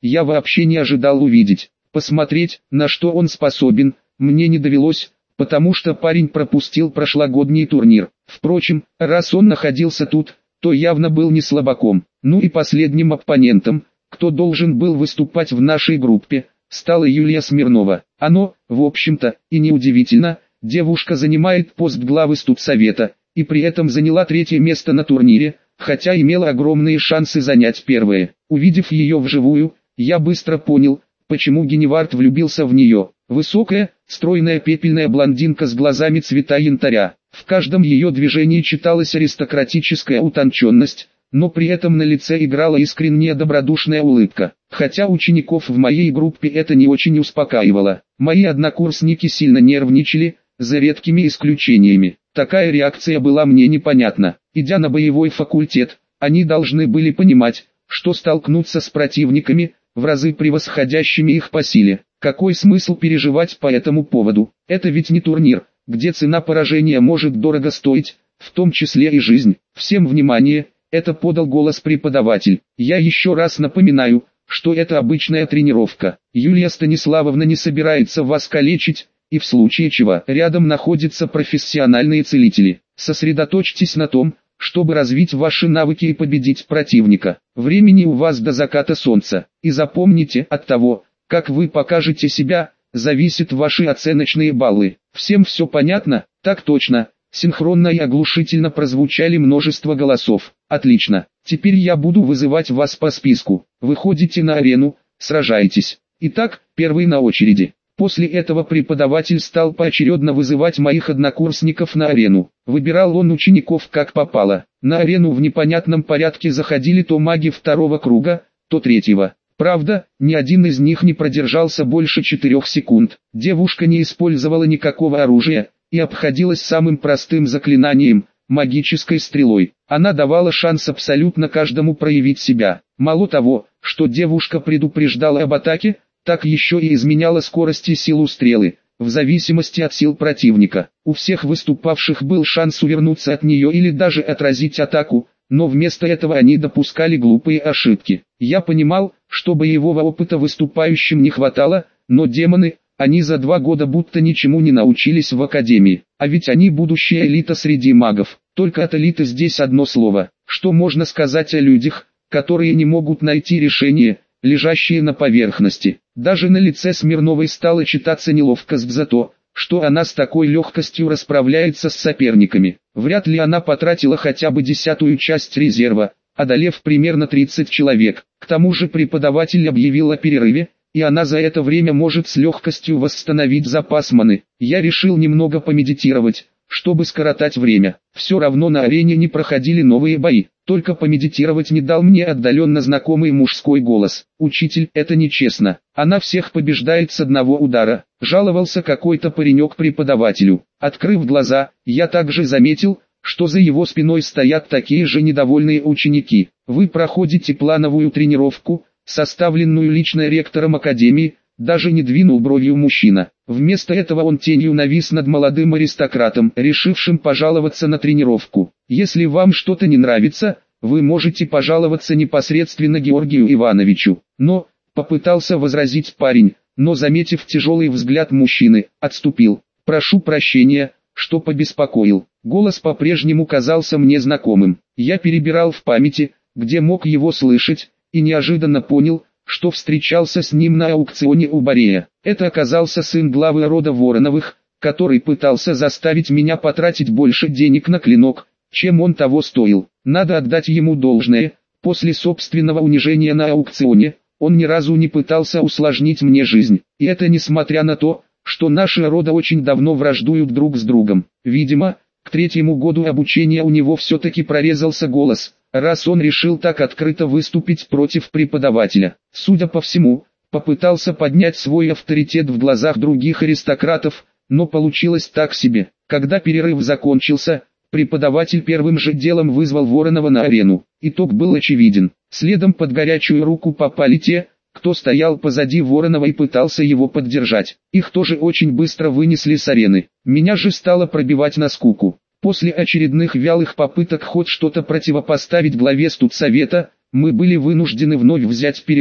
я вообще не ожидал увидеть. Посмотреть, на что он способен, мне не довелось, потому что парень пропустил прошлогодний турнир. Впрочем, раз он находился тут, то явно был не слабаком. Ну и последним оппонентом, кто должен был выступать в нашей группе, стала Юлия Смирнова. Оно, в общем-то, и неудивительно, девушка занимает пост главы студсовета, и при этом заняла третье место на турнире, хотя имела огромные шансы занять первое. Увидев ее вживую, я быстро понял, почему Геневард влюбился в нее. Высокая, стройная пепельная блондинка с глазами цвета янтаря. В каждом ее движении читалась аристократическая утонченность, но при этом на лице играла искренняя добродушная улыбка. Хотя учеников в моей группе это не очень успокаивало. Мои однокурсники сильно нервничали, за редкими исключениями. Такая реакция была мне непонятна. Идя на боевой факультет, они должны были понимать, что столкнутся с противниками, в разы превосходящими их по силе. Какой смысл переживать по этому поводу? Это ведь не турнир, где цена поражения может дорого стоить, в том числе и жизнь. Всем внимание, это подал голос преподаватель. Я еще раз напоминаю, что это обычная тренировка. Юлия Станиславовна не собирается вас калечить, и в случае чего рядом находятся профессиональные целители. Сосредоточьтесь на том, чтобы развить ваши навыки и победить противника. Времени у вас до заката солнца. И запомните, от того, как вы покажете себя, зависят ваши оценочные баллы. Всем все понятно? Так точно. Синхронно и оглушительно прозвучали множество голосов. Отлично. Теперь я буду вызывать вас по списку. Выходите на арену, сражайтесь. Итак, первый на очереди. После этого преподаватель стал поочередно вызывать моих однокурсников на арену. Выбирал он учеников как попало. На арену в непонятном порядке заходили то маги второго круга, то третьего. Правда, ни один из них не продержался больше четырех секунд. Девушка не использовала никакого оружия и обходилась самым простым заклинанием – магической стрелой. Она давала шанс абсолютно каждому проявить себя. Мало того, что девушка предупреждала об атаке, так еще и изменяла скорость и силу стрелы, в зависимости от сил противника. У всех выступавших был шанс увернуться от нее или даже отразить атаку, но вместо этого они допускали глупые ошибки. Я понимал, что боевого опыта выступающим не хватало, но демоны, они за два года будто ничему не научились в академии. А ведь они будущая элита среди магов. Только от элиты здесь одно слово. Что можно сказать о людях, которые не могут найти решение, лежащие на поверхности? Даже на лице Смирновой стала читаться неловкость за то, что она с такой легкостью расправляется с соперниками. Вряд ли она потратила хотя бы десятую часть резерва, одолев примерно тридцать человек. К тому же преподаватель объявил о перерыве, и она за это время может с легкостью восстановить запас маны. Я решил немного помедитировать, чтобы скоротать время. Все равно на арене не проходили новые бои. Только помедитировать не дал мне отдаленно знакомый мужской голос. «Учитель, это нечестно. Она всех побеждает с одного удара», — жаловался какой-то паренек преподавателю. Открыв глаза, я также заметил, что за его спиной стоят такие же недовольные ученики. «Вы проходите плановую тренировку, составленную лично ректором академии», — даже не двинул бровью мужчина. Вместо этого он тенью навис над молодым аристократом, решившим пожаловаться на тренировку. «Если вам что-то не нравится, вы можете пожаловаться непосредственно Георгию Ивановичу». Но, попытался возразить парень, но заметив тяжелый взгляд мужчины, отступил. «Прошу прощения, что побеспокоил». Голос по-прежнему казался мне знакомым. Я перебирал в памяти, где мог его слышать, и неожиданно понял, что встречался с ним на аукционе у Борея. Это оказался сын главы рода Вороновых, который пытался заставить меня потратить больше денег на клинок, чем он того стоил. Надо отдать ему должное, после собственного унижения на аукционе, он ни разу не пытался усложнить мне жизнь. И это несмотря на то, что наши рода очень давно враждуют друг с другом. Видимо, к третьему году обучения у него все-таки прорезался голос, раз он решил так открыто выступить против преподавателя. Судя по всему, попытался поднять свой авторитет в глазах других аристократов, но получилось так себе. Когда перерыв закончился, преподаватель первым же делом вызвал Воронова на арену. Итог был очевиден. Следом под горячую руку попали те, кто стоял позади Воронова и пытался его поддержать. Их тоже очень быстро вынесли с арены. Меня же стало пробивать на скуку. После очередных вялых попыток хоть что-то противопоставить главе студсовета, мы были вынуждены вновь взять перерыв.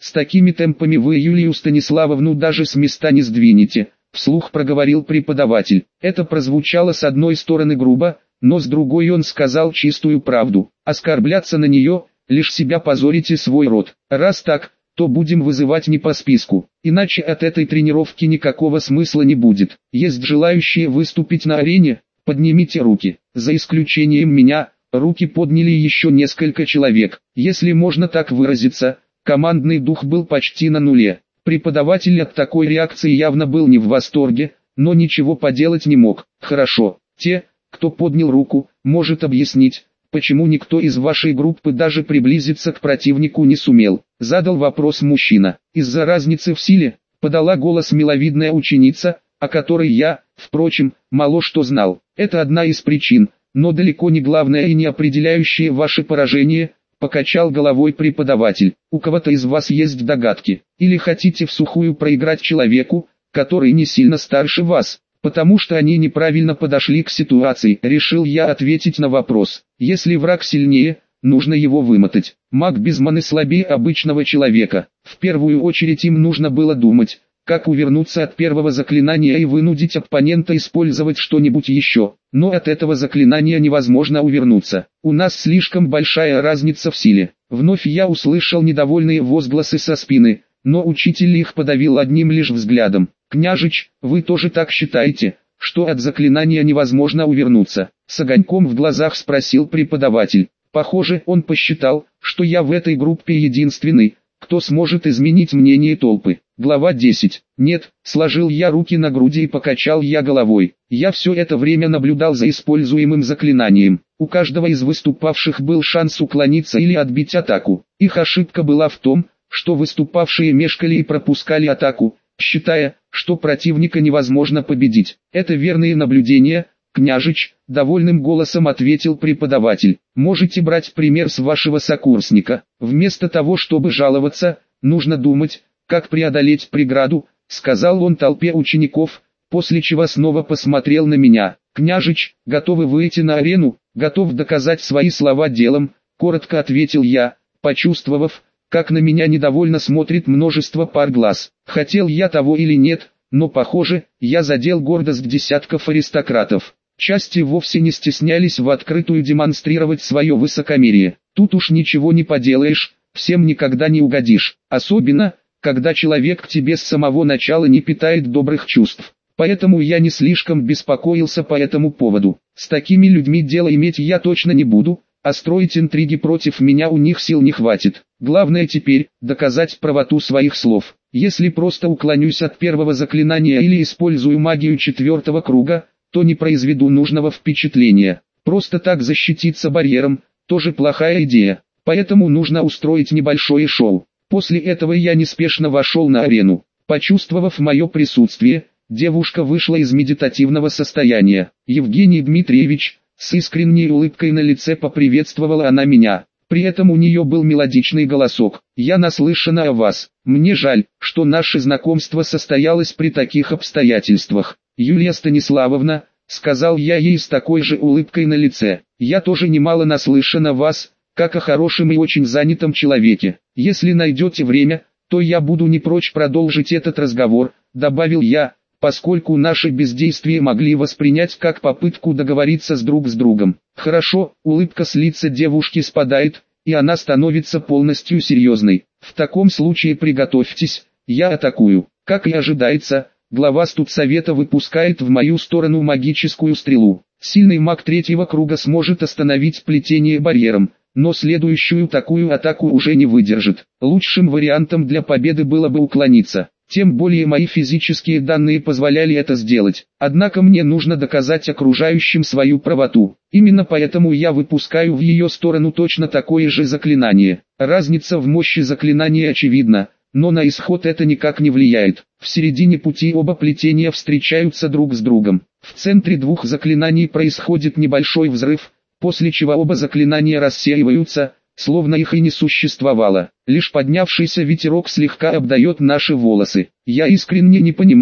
С такими темпами вы Юлию Станиславовну даже с места не сдвинете, вслух проговорил преподаватель. Это прозвучало с одной стороны грубо, но с другой он сказал чистую правду. Оскорбляться на нее, лишь себя позорите свой род. Раз так, то будем вызывать не по списку, иначе от этой тренировки никакого смысла не будет. Есть желающие выступить на арене? Поднимите руки. За исключением меня, руки подняли еще несколько человек. Если можно так выразиться, командный дух был почти на нуле. Преподаватель от такой реакции явно был не в восторге, но ничего поделать не мог. Хорошо, те, кто поднял руку, может объяснить, почему никто из вашей группы даже приблизиться к противнику не сумел? Задал вопрос мужчина. Из-за разницы в силе, подала голос миловидная ученица, о которой я, впрочем, мало что знал. Это одна из причин, но далеко не главная и не определяющая ваше поражение, покачал головой преподаватель. У кого-то из вас есть догадки? Или хотите всухую проиграть человеку, который не сильно старше вас? Потому что они неправильно подошли к ситуации, решил я ответить на вопрос. Если враг сильнее, нужно его вымотать. Маг без маны слабее обычного человека. В первую очередь им нужно было думать, как увернуться от первого заклинания и вынудить оппонента использовать что-нибудь еще. Но от этого заклинания невозможно увернуться. У нас слишком большая разница в силе. Вновь я услышал недовольные возгласы со спины, но учитель их подавил одним лишь взглядом. «Княжич, вы тоже так считаете, что от заклинания невозможно увернуться?» С огоньком в глазах спросил преподаватель. Похоже, он посчитал, что я в этой группе единственный, кто сможет изменить мнение толпы. Глава десять. Нет, сложил я руки на груди и покачал я головой. Я все это время наблюдал за используемым заклинанием. У каждого из выступавших был шанс уклониться или отбить атаку. Их ошибка была в том, что выступавшие мешкали и пропускали атаку, считая, что противника невозможно победить. Это верные наблюдения, княжич, довольным голосом ответил преподаватель. Можете брать пример с вашего сокурсника. Вместо того, чтобы жаловаться, нужно думать, как преодолеть преграду, сказал он толпе учеников, после чего снова посмотрел на меня. Княжич, готовы выйти на арену? Готов доказать свои слова делом, коротко ответил я, почувствовав, как на меня недовольно смотрит множество пар глаз. Хотел я того или нет, но похоже, я задел гордость десятков аристократов. Части вовсе не стеснялись в открытую демонстрировать свое высокомерие. Тут уж ничего не поделаешь, всем никогда не угодишь. Особенно, когда человек к тебе с самого начала не питает добрых чувств. Поэтому я не слишком беспокоился по этому поводу. С такими людьми дело иметь я точно не буду, а строить интриги против меня у них сил не хватит. Главное теперь, доказать правоту своих слов. Если просто уклонюсь от первого заклинания или использую магию четвертого круга, то не произведу нужного впечатления. Просто так защититься барьером, тоже плохая идея. Поэтому нужно устроить небольшое шоу. После этого я неспешно вошел на арену. Почувствовав мое присутствие, девушка вышла из медитативного состояния. «Евгений Дмитриевич», с искренней улыбкой на лице поприветствовала она меня. При этом у нее был мелодичный голосок. «Я наслышана о вас. Мне жаль, что наше знакомство состоялось при таких обстоятельствах. Юлия Станиславовна», сказал я ей с такой же улыбкой на лице, «я тоже немало наслышан о вас, как о хорошем и очень занятом человеке. Если найдете время, то я буду не прочь продолжить этот разговор», добавил я, поскольку наше бездействие могли воспринять как попытку договориться с друг с другом. «Хорошо», улыбка с лица девушки спадает, и она становится полностью серьезной. «В таком случае приготовьтесь, я атакую». Как и ожидается, глава студсовета выпускает в мою сторону магическую стрелу. Сильный маг третьего круга сможет остановить плетение барьером, но следующую такую атаку уже не выдержит. Лучшим вариантом для победы было бы уклониться. Тем более мои физические данные позволяли это сделать. Однако мне нужно доказать окружающим свою правоту. Именно поэтому я выпускаю в ее сторону точно такое же заклинание. Разница в мощи заклинания очевидна, но на исход это никак не влияет. В середине пути оба плетения встречаются друг с другом. В центре двух заклинаний происходит небольшой взрыв, после чего оба заклинания рассеиваются, словно их и не существовало. Лишь поднявшийся ветерок слегка обдает наши волосы. Я искренне не понимал,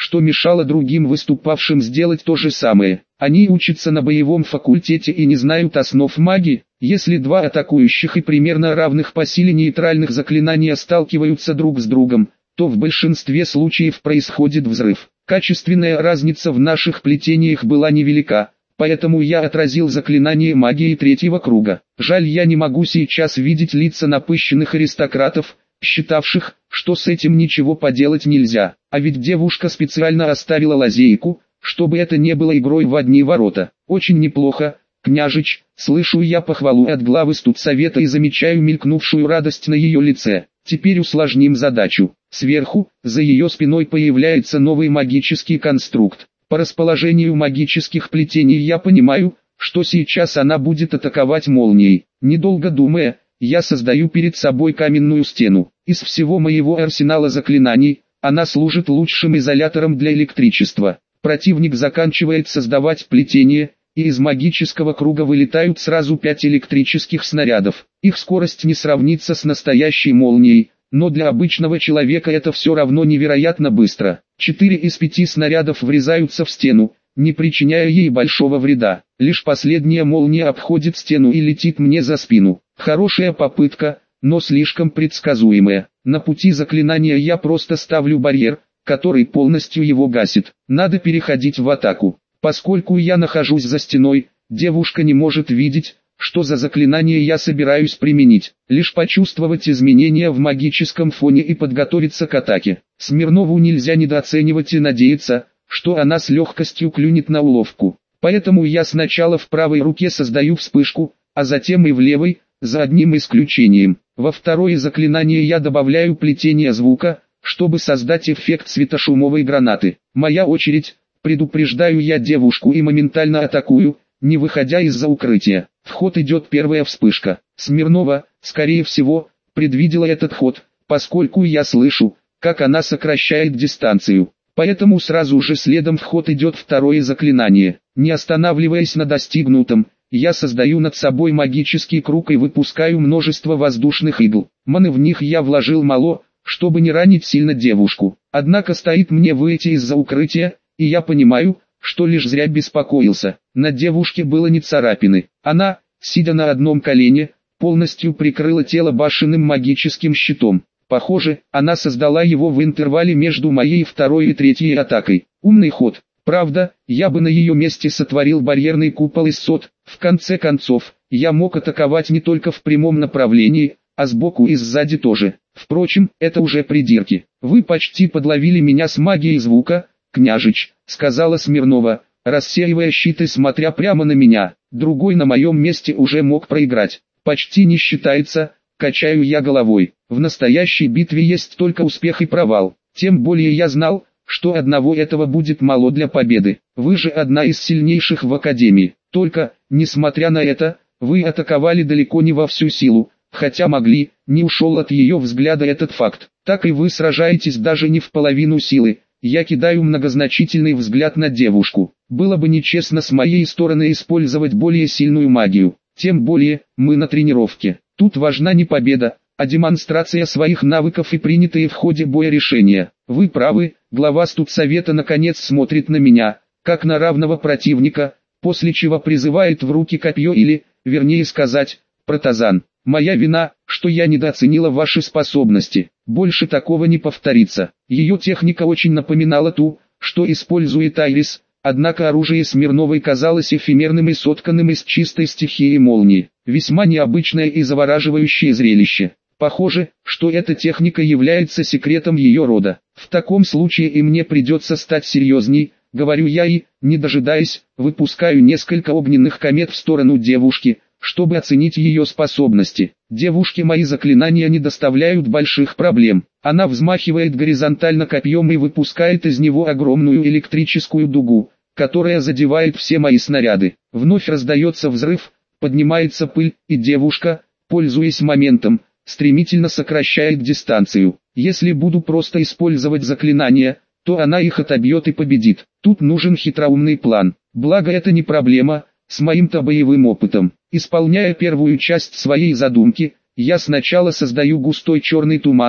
что мешало другим выступавшим сделать то же самое. Они учатся на боевом факультете и не знают основ магии. Если два атакующих и примерно равных по силе нейтральных заклинания сталкиваются друг с другом, то в большинстве случаев происходит взрыв. Качественная разница в наших плетениях была невелика, поэтому я отразил заклинание магии третьего круга. Жаль, я не могу сейчас видеть лица напыщенных аристократов, считавших, что с этим ничего поделать нельзя. А ведь девушка специально оставила лазейку, чтобы это не было игрой в одни ворота. Очень неплохо, княжич, слышу я похвалу от главы студсовета и замечаю мелькнувшую радость на ее лице. Теперь усложним задачу. Сверху, за ее спиной появляется новый магический конструкт. По расположению магических плетений я понимаю, что сейчас она будет атаковать молнией. Недолго думая, я создаю перед собой каменную стену. Из всего моего арсенала заклинаний, она служит лучшим изолятором для электричества. Противник заканчивает создавать плетение, и из магического круга вылетают сразу пять электрических снарядов. Их скорость не сравнится с настоящей молнией, но для обычного человека это все равно невероятно быстро. Четыре из пяти снарядов врезаются в стену, не причиняя ей большого вреда. Лишь последняя молния обходит стену и летит мне за спину. Хорошая попытка, но слишком предсказуемая. На пути заклинания я просто ставлю барьер, который полностью его гасит. Надо переходить в атаку. Поскольку я нахожусь за стеной, девушка не может видеть, что за заклинание я собираюсь применить. Лишь почувствовать изменения в магическом фоне и подготовиться к атаке. Смирнову нельзя недооценивать и надеяться, что она с легкостью клюнет на уловку. Поэтому я сначала в правой руке создаю вспышку, а затем и в левой, за одним исключением. Во второе заклинание я добавляю плетение звука, чтобы создать эффект светошумовой гранаты. Моя очередь, предупреждаю я девушку и моментально атакую, не выходя из-за укрытия. В ход идет первая вспышка. Смирнова, скорее всего, предвидела этот ход, поскольку я слышу, как она сокращает дистанцию. Поэтому сразу же следом в ход идет второе заклинание. Не останавливаясь на достигнутом, я создаю над собой магический круг и выпускаю множество воздушных игл. Маны в них я вложил мало, чтобы не ранить сильно девушку. Однако стоит мне выйти из-за укрытия, и я понимаю, что лишь зря беспокоился. На девушке было не царапины. Она, сидя на одном колене, полностью прикрыла тело башенным магическим щитом. Похоже, она создала его в интервале между моей второй и третьей атакой. Умный ход. Правда, я бы на ее месте сотворил барьерный купол из сот. В конце концов, я мог атаковать не только в прямом направлении, а сбоку и сзади тоже. Впрочем, это уже придирки. Вы почти подловили меня с магией звука, княжич, сказала Смирнова, рассеивая щит и смотря прямо на меня. Другой на моем месте уже мог проиграть. Почти не считается, качаю я головой. В настоящей битве есть только успех и провал. Тем более я знал, что одного этого будет мало для победы. Вы же одна из сильнейших в Академии. Только, несмотря на это, вы атаковали далеко не во всю силу, хотя могли, не ушел от ее взгляда этот факт. Так и вы сражаетесь даже не в половину силы. Я кидаю многозначительный взгляд на девушку. Было бы нечестно с моей стороны использовать более сильную магию. Тем более, мы на тренировке. Тут важна не победа, а демонстрация своих навыков и принятые в ходе боя решения. Вы правы, глава студсовета наконец смотрит на меня, как на равного противника, после чего призывает в руки копье или, вернее сказать, протазан. Моя вина, что я недооценила ваши способности. Больше такого не повторится. Ее техника очень напоминала ту, что использует Айрис, однако оружие Смирновой казалось эфемерным и сотканным из чистой стихии молнии. Весьма необычное и завораживающее зрелище. Похоже, что эта техника является секретом ее рода. В таком случае и мне придется стать серьезней, говорю я и, не дожидаясь, выпускаю несколько огненных комет в сторону девушки, чтобы оценить ее способности. Девушке мои заклинания не доставляют больших проблем. Она взмахивает горизонтально копьем и выпускает из него огромную электрическую дугу, которая задевает все мои снаряды. Вновь раздается взрыв, поднимается пыль, и девушка, пользуясь моментом, стремительно сокращает дистанцию. Если буду просто использовать заклинания, то она их отобьет и победит. Тут нужен хитроумный план. Благо это не проблема, с моим-то боевым опытом. Исполняя первую часть своей задумки, я сначала создаю густой черный туман,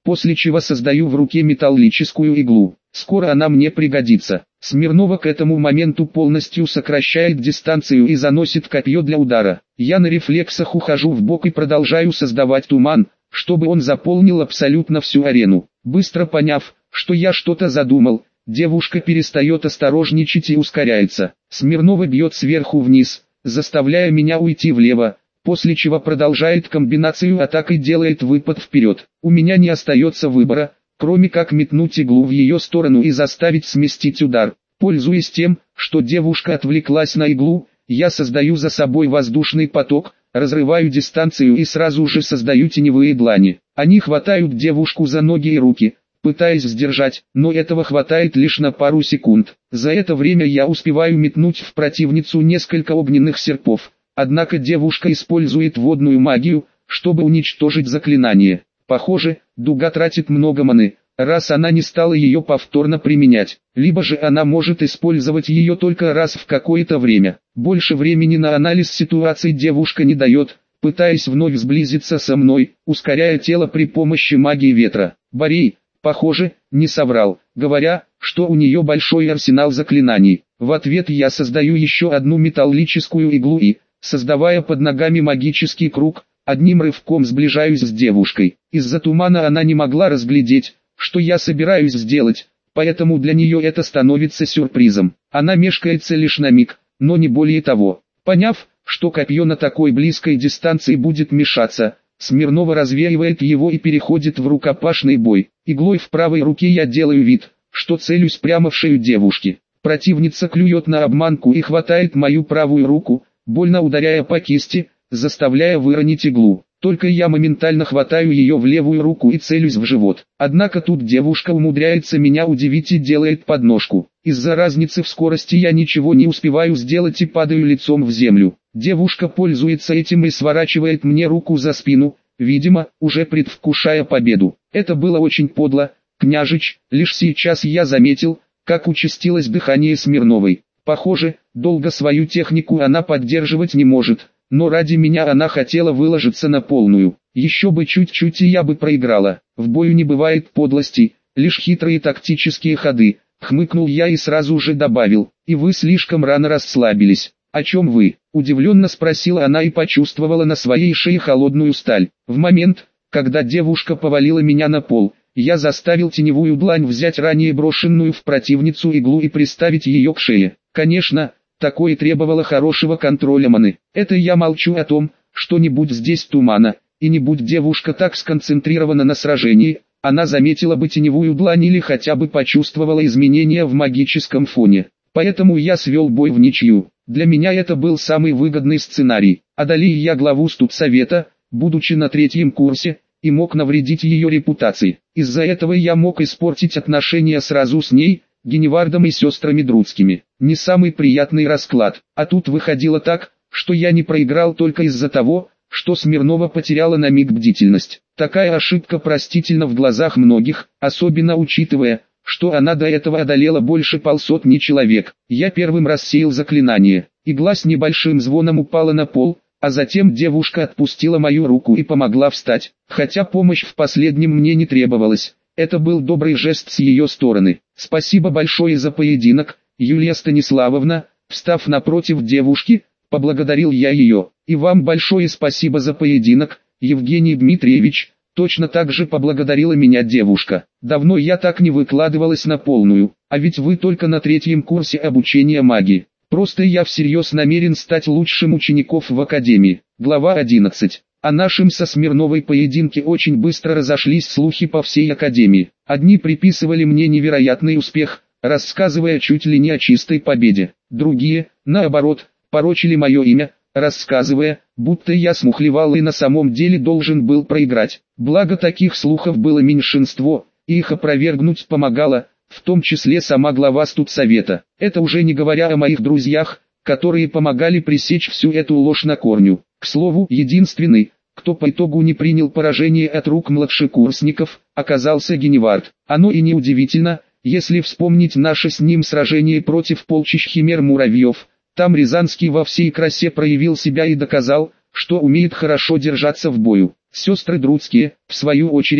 после чего создаю в руке металлическую иглу. Скоро она мне пригодится. Смирнова к этому моменту полностью сокращает дистанцию и заносит копье для удара. Я на рефлексах ухожу в бок и продолжаю создавать туман, чтобы он заполнил абсолютно всю арену. Быстро поняв, что я что-то задумал, девушка перестает осторожничать и ускоряется. Смирнова бьет сверху вниз, заставляя меня уйти влево, после чего продолжает комбинацию атак и делает выпад вперед. У меня не остается выбора, кроме как метнуть иглу в ее сторону и заставить сместить удар. Пользуясь тем, что девушка отвлеклась на иглу, я создаю за собой воздушный поток, разрываю дистанцию и сразу же создаю теневые длани. Они хватают девушку за ноги и руки, пытаясь сдержать, но этого хватает лишь на пару секунд. За это время я успеваю метнуть в противницу несколько огненных серпов, однако девушка использует водную магию, чтобы уничтожить заклинание. Похоже, дуга тратит много маны, раз она не стала ее повторно применять, либо же она может использовать ее только раз в какое-то время. Больше времени на анализ ситуации девушка не дает, пытаясь вновь сблизиться со мной, ускоряя тело при помощи магии ветра. Борей, похоже, не соврал, говоря, что у нее большой арсенал заклинаний. В ответ я создаю еще одну металлическую иглу и, создавая под ногами магический круг, одним рывком сближаюсь с девушкой. Из-за тумана она не могла разглядеть, что я собираюсь сделать, поэтому для нее это становится сюрпризом. Она мешкается лишь на миг, но не более того. Поняв, что копье на такой близкой дистанции будет мешаться, Смирнова развеивает его и переходит в рукопашный бой. Иглой в правой руке я делаю вид, что целюсь прямо в шею девушки. Противница клюет на обманку и хватает мою правую руку, больно ударяя по кисти, заставляя выронить иглу. Только я моментально хватаю ее в левую руку и целюсь в живот. Однако тут девушка умудряется меня удивить и делает подножку. Из-за разницы в скорости я ничего не успеваю сделать и падаю лицом в землю. Девушка пользуется этим и сворачивает мне руку за спину, видимо, уже предвкушая победу. Это было очень подло, княжич, лишь сейчас я заметил, как участилось дыхание Смирновой. Похоже, долго свою технику она поддерживать не может. Но ради меня она хотела выложиться на полную. Еще бы чуть-чуть и я бы проиграла. В бою не бывает подлости, лишь хитрые тактические ходы. Хмыкнул я и сразу же добавил: и вы слишком рано расслабились. О чем вы? Удивленно спросила она и почувствовала на своей шее холодную сталь. В момент, когда девушка повалила меня на пол, я заставил теневую длань взять ранее брошенную в противницу иглу и приставить ее к шее. Конечно, такое требовало хорошего контроля маны. Это я молчу о том, что не будь здесь тумана, и не будь девушка так сконцентрирована на сражении, она заметила бы теневую длань или хотя бы почувствовала изменения в магическом фоне. Поэтому я свел бой в ничью. Для меня это был самый выгодный сценарий. Одолей я главу студсовета, будучи на третьем курсе, и мог навредить ее репутации. Из-за этого я мог испортить отношения сразу с ней, Геневардом и сестрами Друцкими. Не самый приятный расклад. А тут выходило так, что я не проиграл только из-за того, что Смирнова потеряла на миг бдительность. Такая ошибка простительна в глазах многих, особенно учитывая, что она до этого одолела больше полсотни человек. Я первым рассеял заклинание. Игла с небольшим звоном упала на пол, а затем девушка отпустила мою руку и помогла встать. Хотя помощь в последнем мне не требовалась. Это был добрый жест с ее стороны. Спасибо большое за поединок, Юлия Станиславовна. Встав напротив девушки, поблагодарил я ее. И вам большое спасибо за поединок, Евгений Дмитриевич. Точно так же поблагодарила меня девушка. Давно я так не выкладывалась на полную, а ведь вы только на третьем курсе обучения магии. Просто я всерьез намерен стать лучшим учеником в академии. Глава одиннадцать. О нашем со Смирновой поединке очень быстро разошлись слухи по всей академии. Одни приписывали мне невероятный успех, рассказывая чуть ли не о чистой победе. Другие, наоборот, порочили мое имя, рассказывая, будто я смухлевал и на самом деле должен был проиграть. Благо таких слухов было меньшинство, и их опровергнуть помогала, в том числе сама глава студсовета. Это уже не говоря о моих друзьях, которые помогали пресечь всю эту ложь на корню. К слову, единственный, кто по итогу не принял поражение от рук младшекурсников, оказался Геневард. Оно и не удивительно, если вспомнить наше с ним сражение против полчищ химер-муравьев. Там Рязанский во всей красе проявил себя и доказал, что умеет хорошо держаться в бою. Сестры Друцкие, в свою очередь,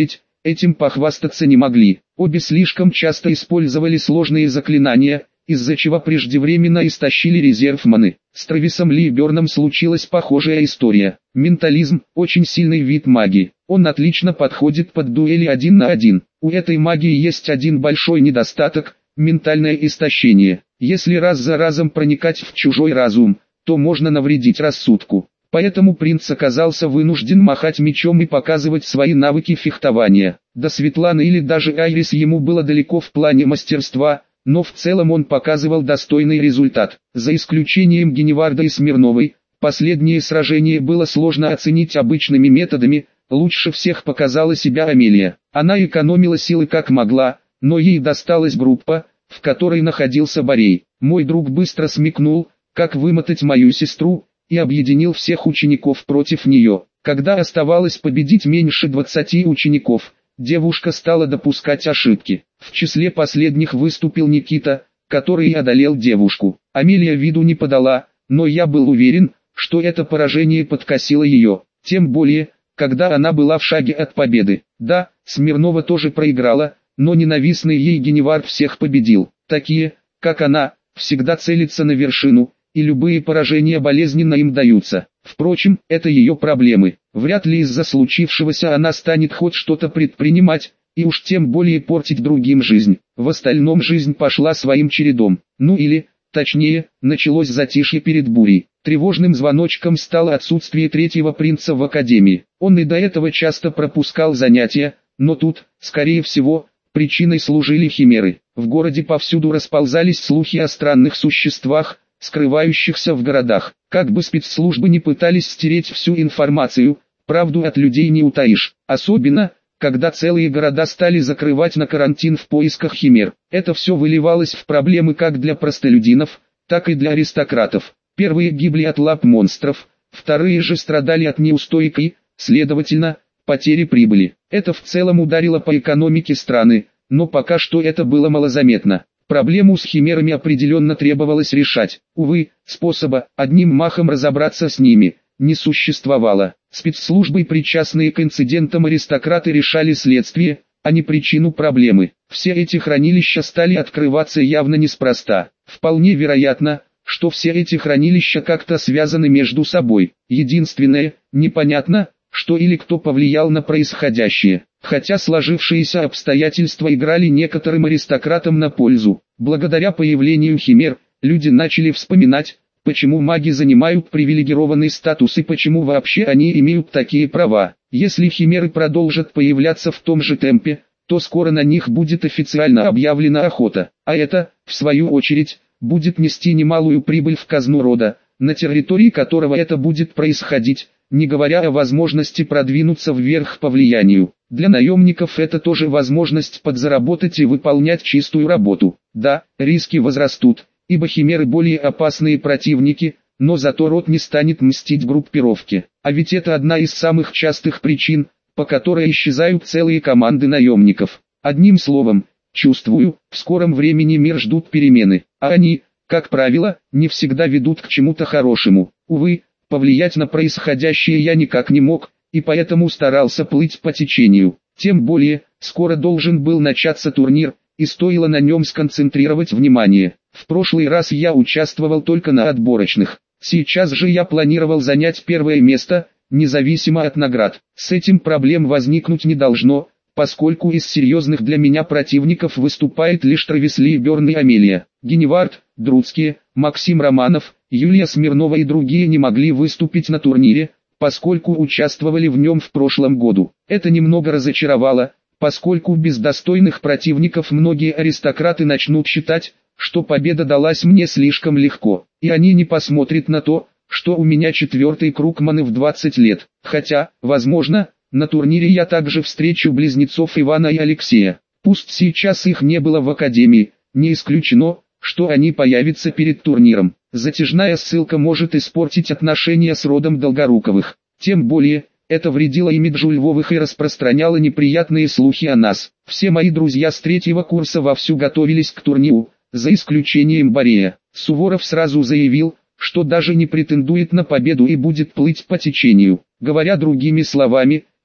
этим похвастаться не могли. Обе слишком часто использовали сложные заклинания, из-за чего преждевременно истощили резерв маны. С Трэвисом Либерном случилась похожая история. Ментализм – очень сильный вид магии. Он отлично подходит под дуэли один на один. У этой магии есть один большой недостаток – ментальное истощение. Если раз за разом проникать в чужой разум, то можно навредить рассудку. Поэтому принц оказался вынужден махать мечом и показывать свои навыки фехтования. До Светланы или даже Айрис ему было далеко в плане мастерства, но в целом он показывал достойный результат. За исключением Геневарда и Смирновой, последнее сражение было сложно оценить обычными методами, лучше всех показала себя Амелия. Она экономила силы как могла, но ей досталась группа, в которой находился Борей. Мой друг быстро смекнул, как вымотать мою сестру, и объединил всех учеников против нее. Когда оставалось победить меньше двадцати учеников, девушка стала допускать ошибки. В числе последних выступил Никита, который одолел девушку. Амелия виду не подала, но я был уверен, что это поражение подкосило ее. Тем более, когда она была в шаге от победы. Да, Смирнова тоже проиграла, но ненавистный ей Геневард всех победил. Такие, как она, всегда целятся на вершину, и любые поражения болезненно им даются. Впрочем, это ее проблемы. Вряд ли из-за случившегося она станет хоть что-то предпринимать, и уж тем более портить другим жизнь. В остальном жизнь пошла своим чередом. Ну или, точнее, началось затишье перед бурей. Тревожным звоночком стало отсутствие третьего принца в академии. Он и до этого часто пропускал занятия, но тут, скорее всего, причиной служили химеры. В городе повсюду расползались слухи о странных существах, скрывающихся в городах. Как бы спецслужбы не пытались стереть всю информацию, правду от людей не утаишь. Особенно, когда целые города стали закрывать на карантин в поисках химер. Это все выливалось в проблемы как для простолюдинов, так и для аристократов. Первые гибли от лап монстров, вторые же страдали от неустойки, следовательно, потери прибыли. Это в целом ударило по экономике страны, но пока что это было малозаметно. Проблему с химерами определенно требовалось решать. Увы, способа одним махом разобраться с ними не существовало. Спецслужбы, причастные к инцидентам, аристократы решали следствие, а не причину проблемы. Все эти хранилища стали открываться явно неспроста. Вполне вероятно, что все эти хранилища как-то связаны между собой. Единственное, непонятно, что или кто повлиял на происходящее. Хотя сложившиеся обстоятельства играли некоторым аристократам на пользу. Благодаря появлению химер, люди начали вспоминать, почему маги занимают привилегированный статус и почему вообще они имеют такие права. Если химеры продолжат появляться в том же темпе, то скоро на них будет официально объявлена охота. А это, в свою очередь, будет нести немалую прибыль в казну рода, на территории которого это будет происходить, не говоря о возможности продвинуться вверх по влиянию. Для наемников это тоже возможность подзаработать и выполнять чистую работу. Да, риски возрастут, ибо химеры более опасные противники, но зато род не станет мстить группировке. А ведь это одна из самых частых причин, по которой исчезают целые команды наемников. Одним словом, чувствую, в скором времени мир ждут перемены, а они, как правило, не всегда ведут к чему-то хорошему. Увы, повлиять на происходящее я никак не мог, и поэтому старался плыть по течению. Тем более, скоро должен был начаться турнир, и стоило на нем сконцентрировать внимание. В прошлый раз я участвовал только на отборочных. Сейчас же я планировал занять первое место, независимо от наград. С этим проблем возникнуть не должно, поскольку из серьезных для меня противников выступает лишь Трэвис Либерн и Амелия. Геневард, Друцкие, Максим Романов, Юлия Смирнова и другие не могли выступить на турнире, поскольку участвовали в нем в прошлом году. Это немного разочаровало, поскольку без достойных противников многие аристократы начнут считать, что победа далась мне слишком легко, и они не посмотрят на то, что у меня четвертый круг маны в двадцать лет. Хотя, возможно, на турнире я также встречу близнецов Ивана и Алексея. Пусть сейчас их не было в академии, не исключено, что они появятся перед турниром. Затяжная ссылка может испортить отношения с родом Долгоруковых. Тем более, это вредило имиджу Львовых и распространяло неприятные слухи о нас. Все мои друзья с третьего курса вовсю готовились к турниру, за исключением Борея. Суворов сразу заявил, что даже не претендует на победу и будет плыть по течению. Говоря другими словами,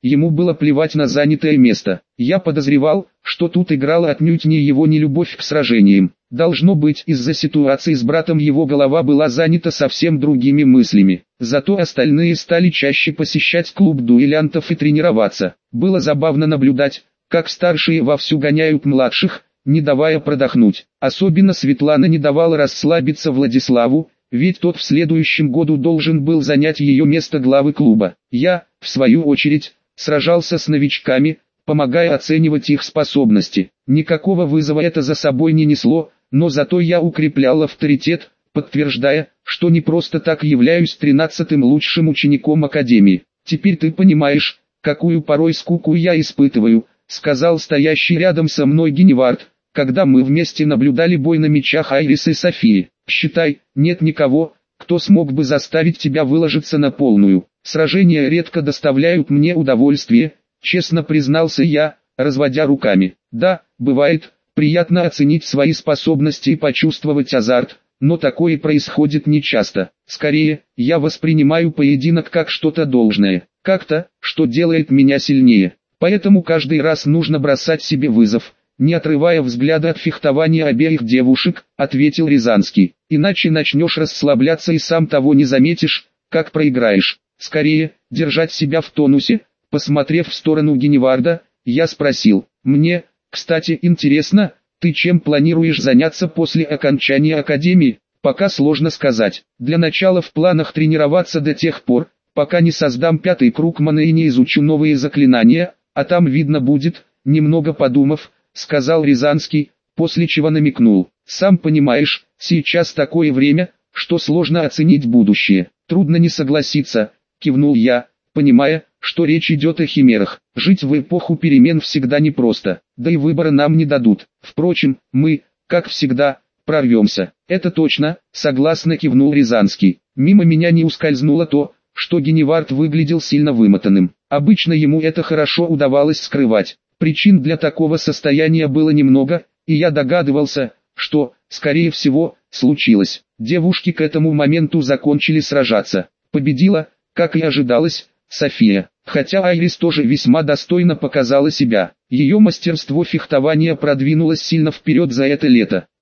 ему было плевать на занятое место. Я подозревал, что тут играла отнюдь не его нелюбовь к сражениям. Должно быть, из-за ситуации с братом его голова была занята совсем другими мыслями. Зато остальные стали чаще посещать клуб дуэлянтов и тренироваться. Было забавно наблюдать, как старшие вовсю гоняют младших, не давая продохнуть. Особенно Светлана не давала расслабиться Владиславу, ведь тот в следующем году должен был занять ее место главы клуба. Я, в свою очередь, сражался с новичками, помогая оценивать их способности. Никакого вызова это за собой не несло, но зато я укреплял авторитет, подтверждая, что не просто так являюсь тринадцатым лучшим учеником Академии. «Теперь ты понимаешь, какую порой скуку я испытываю», — сказал стоящий рядом со мной Геневард, когда мы вместе наблюдали бой на мечах Айрис и Софии. «Считай, нет никого, кто смог бы заставить тебя выложиться на полную. Сражения редко доставляют мне удовольствие», — честно признался я, разводя руками. «Да, бывает, приятно оценить свои способности и почувствовать азарт, но такое происходит нечасто. Скорее, я воспринимаю поединок как что-то должное, как-то, что делает меня сильнее. Поэтому каждый раз нужно бросать себе вызов, не отрывая взгляда от фехтования обеих девушек», — ответил Рязанский. «Иначе начнешь расслабляться и сам того не заметишь, как проиграешь. Скорее, держать себя в тонусе». Посмотрев в сторону Геневарда, я спросил: «Мне, кстати, интересно, ты чем планируешь заняться после окончания Академии?» «Пока сложно сказать. Для начала в планах тренироваться до тех пор, пока не создам пятый круг маны и не изучу новые заклинания, а там видно будет», — немного подумав, сказал Рязанский, после чего намекнул: «Сам понимаешь, сейчас такое время, что сложно оценить будущее». «Трудно не согласиться», — кивнул я, понимая, что речь идет о химерах. Жить в эпоху перемен всегда непросто, да и выбора нам не дадут. Впрочем, мы, как всегда, прорвемся. «Это точно», — согласно кивнул Рязанский. Мимо меня не ускользнуло то, что Геневард выглядел сильно вымотанным. Обычно ему это хорошо удавалось скрывать. Причин для такого состояния было немного, и я догадывался, что, скорее всего, случилось. Девушки к этому моменту закончили сражаться. Победила, как и ожидалось, София. Хотя Айрис тоже весьма достойно показала себя. Ее мастерство фехтования продвинулось сильно вперед за это лето.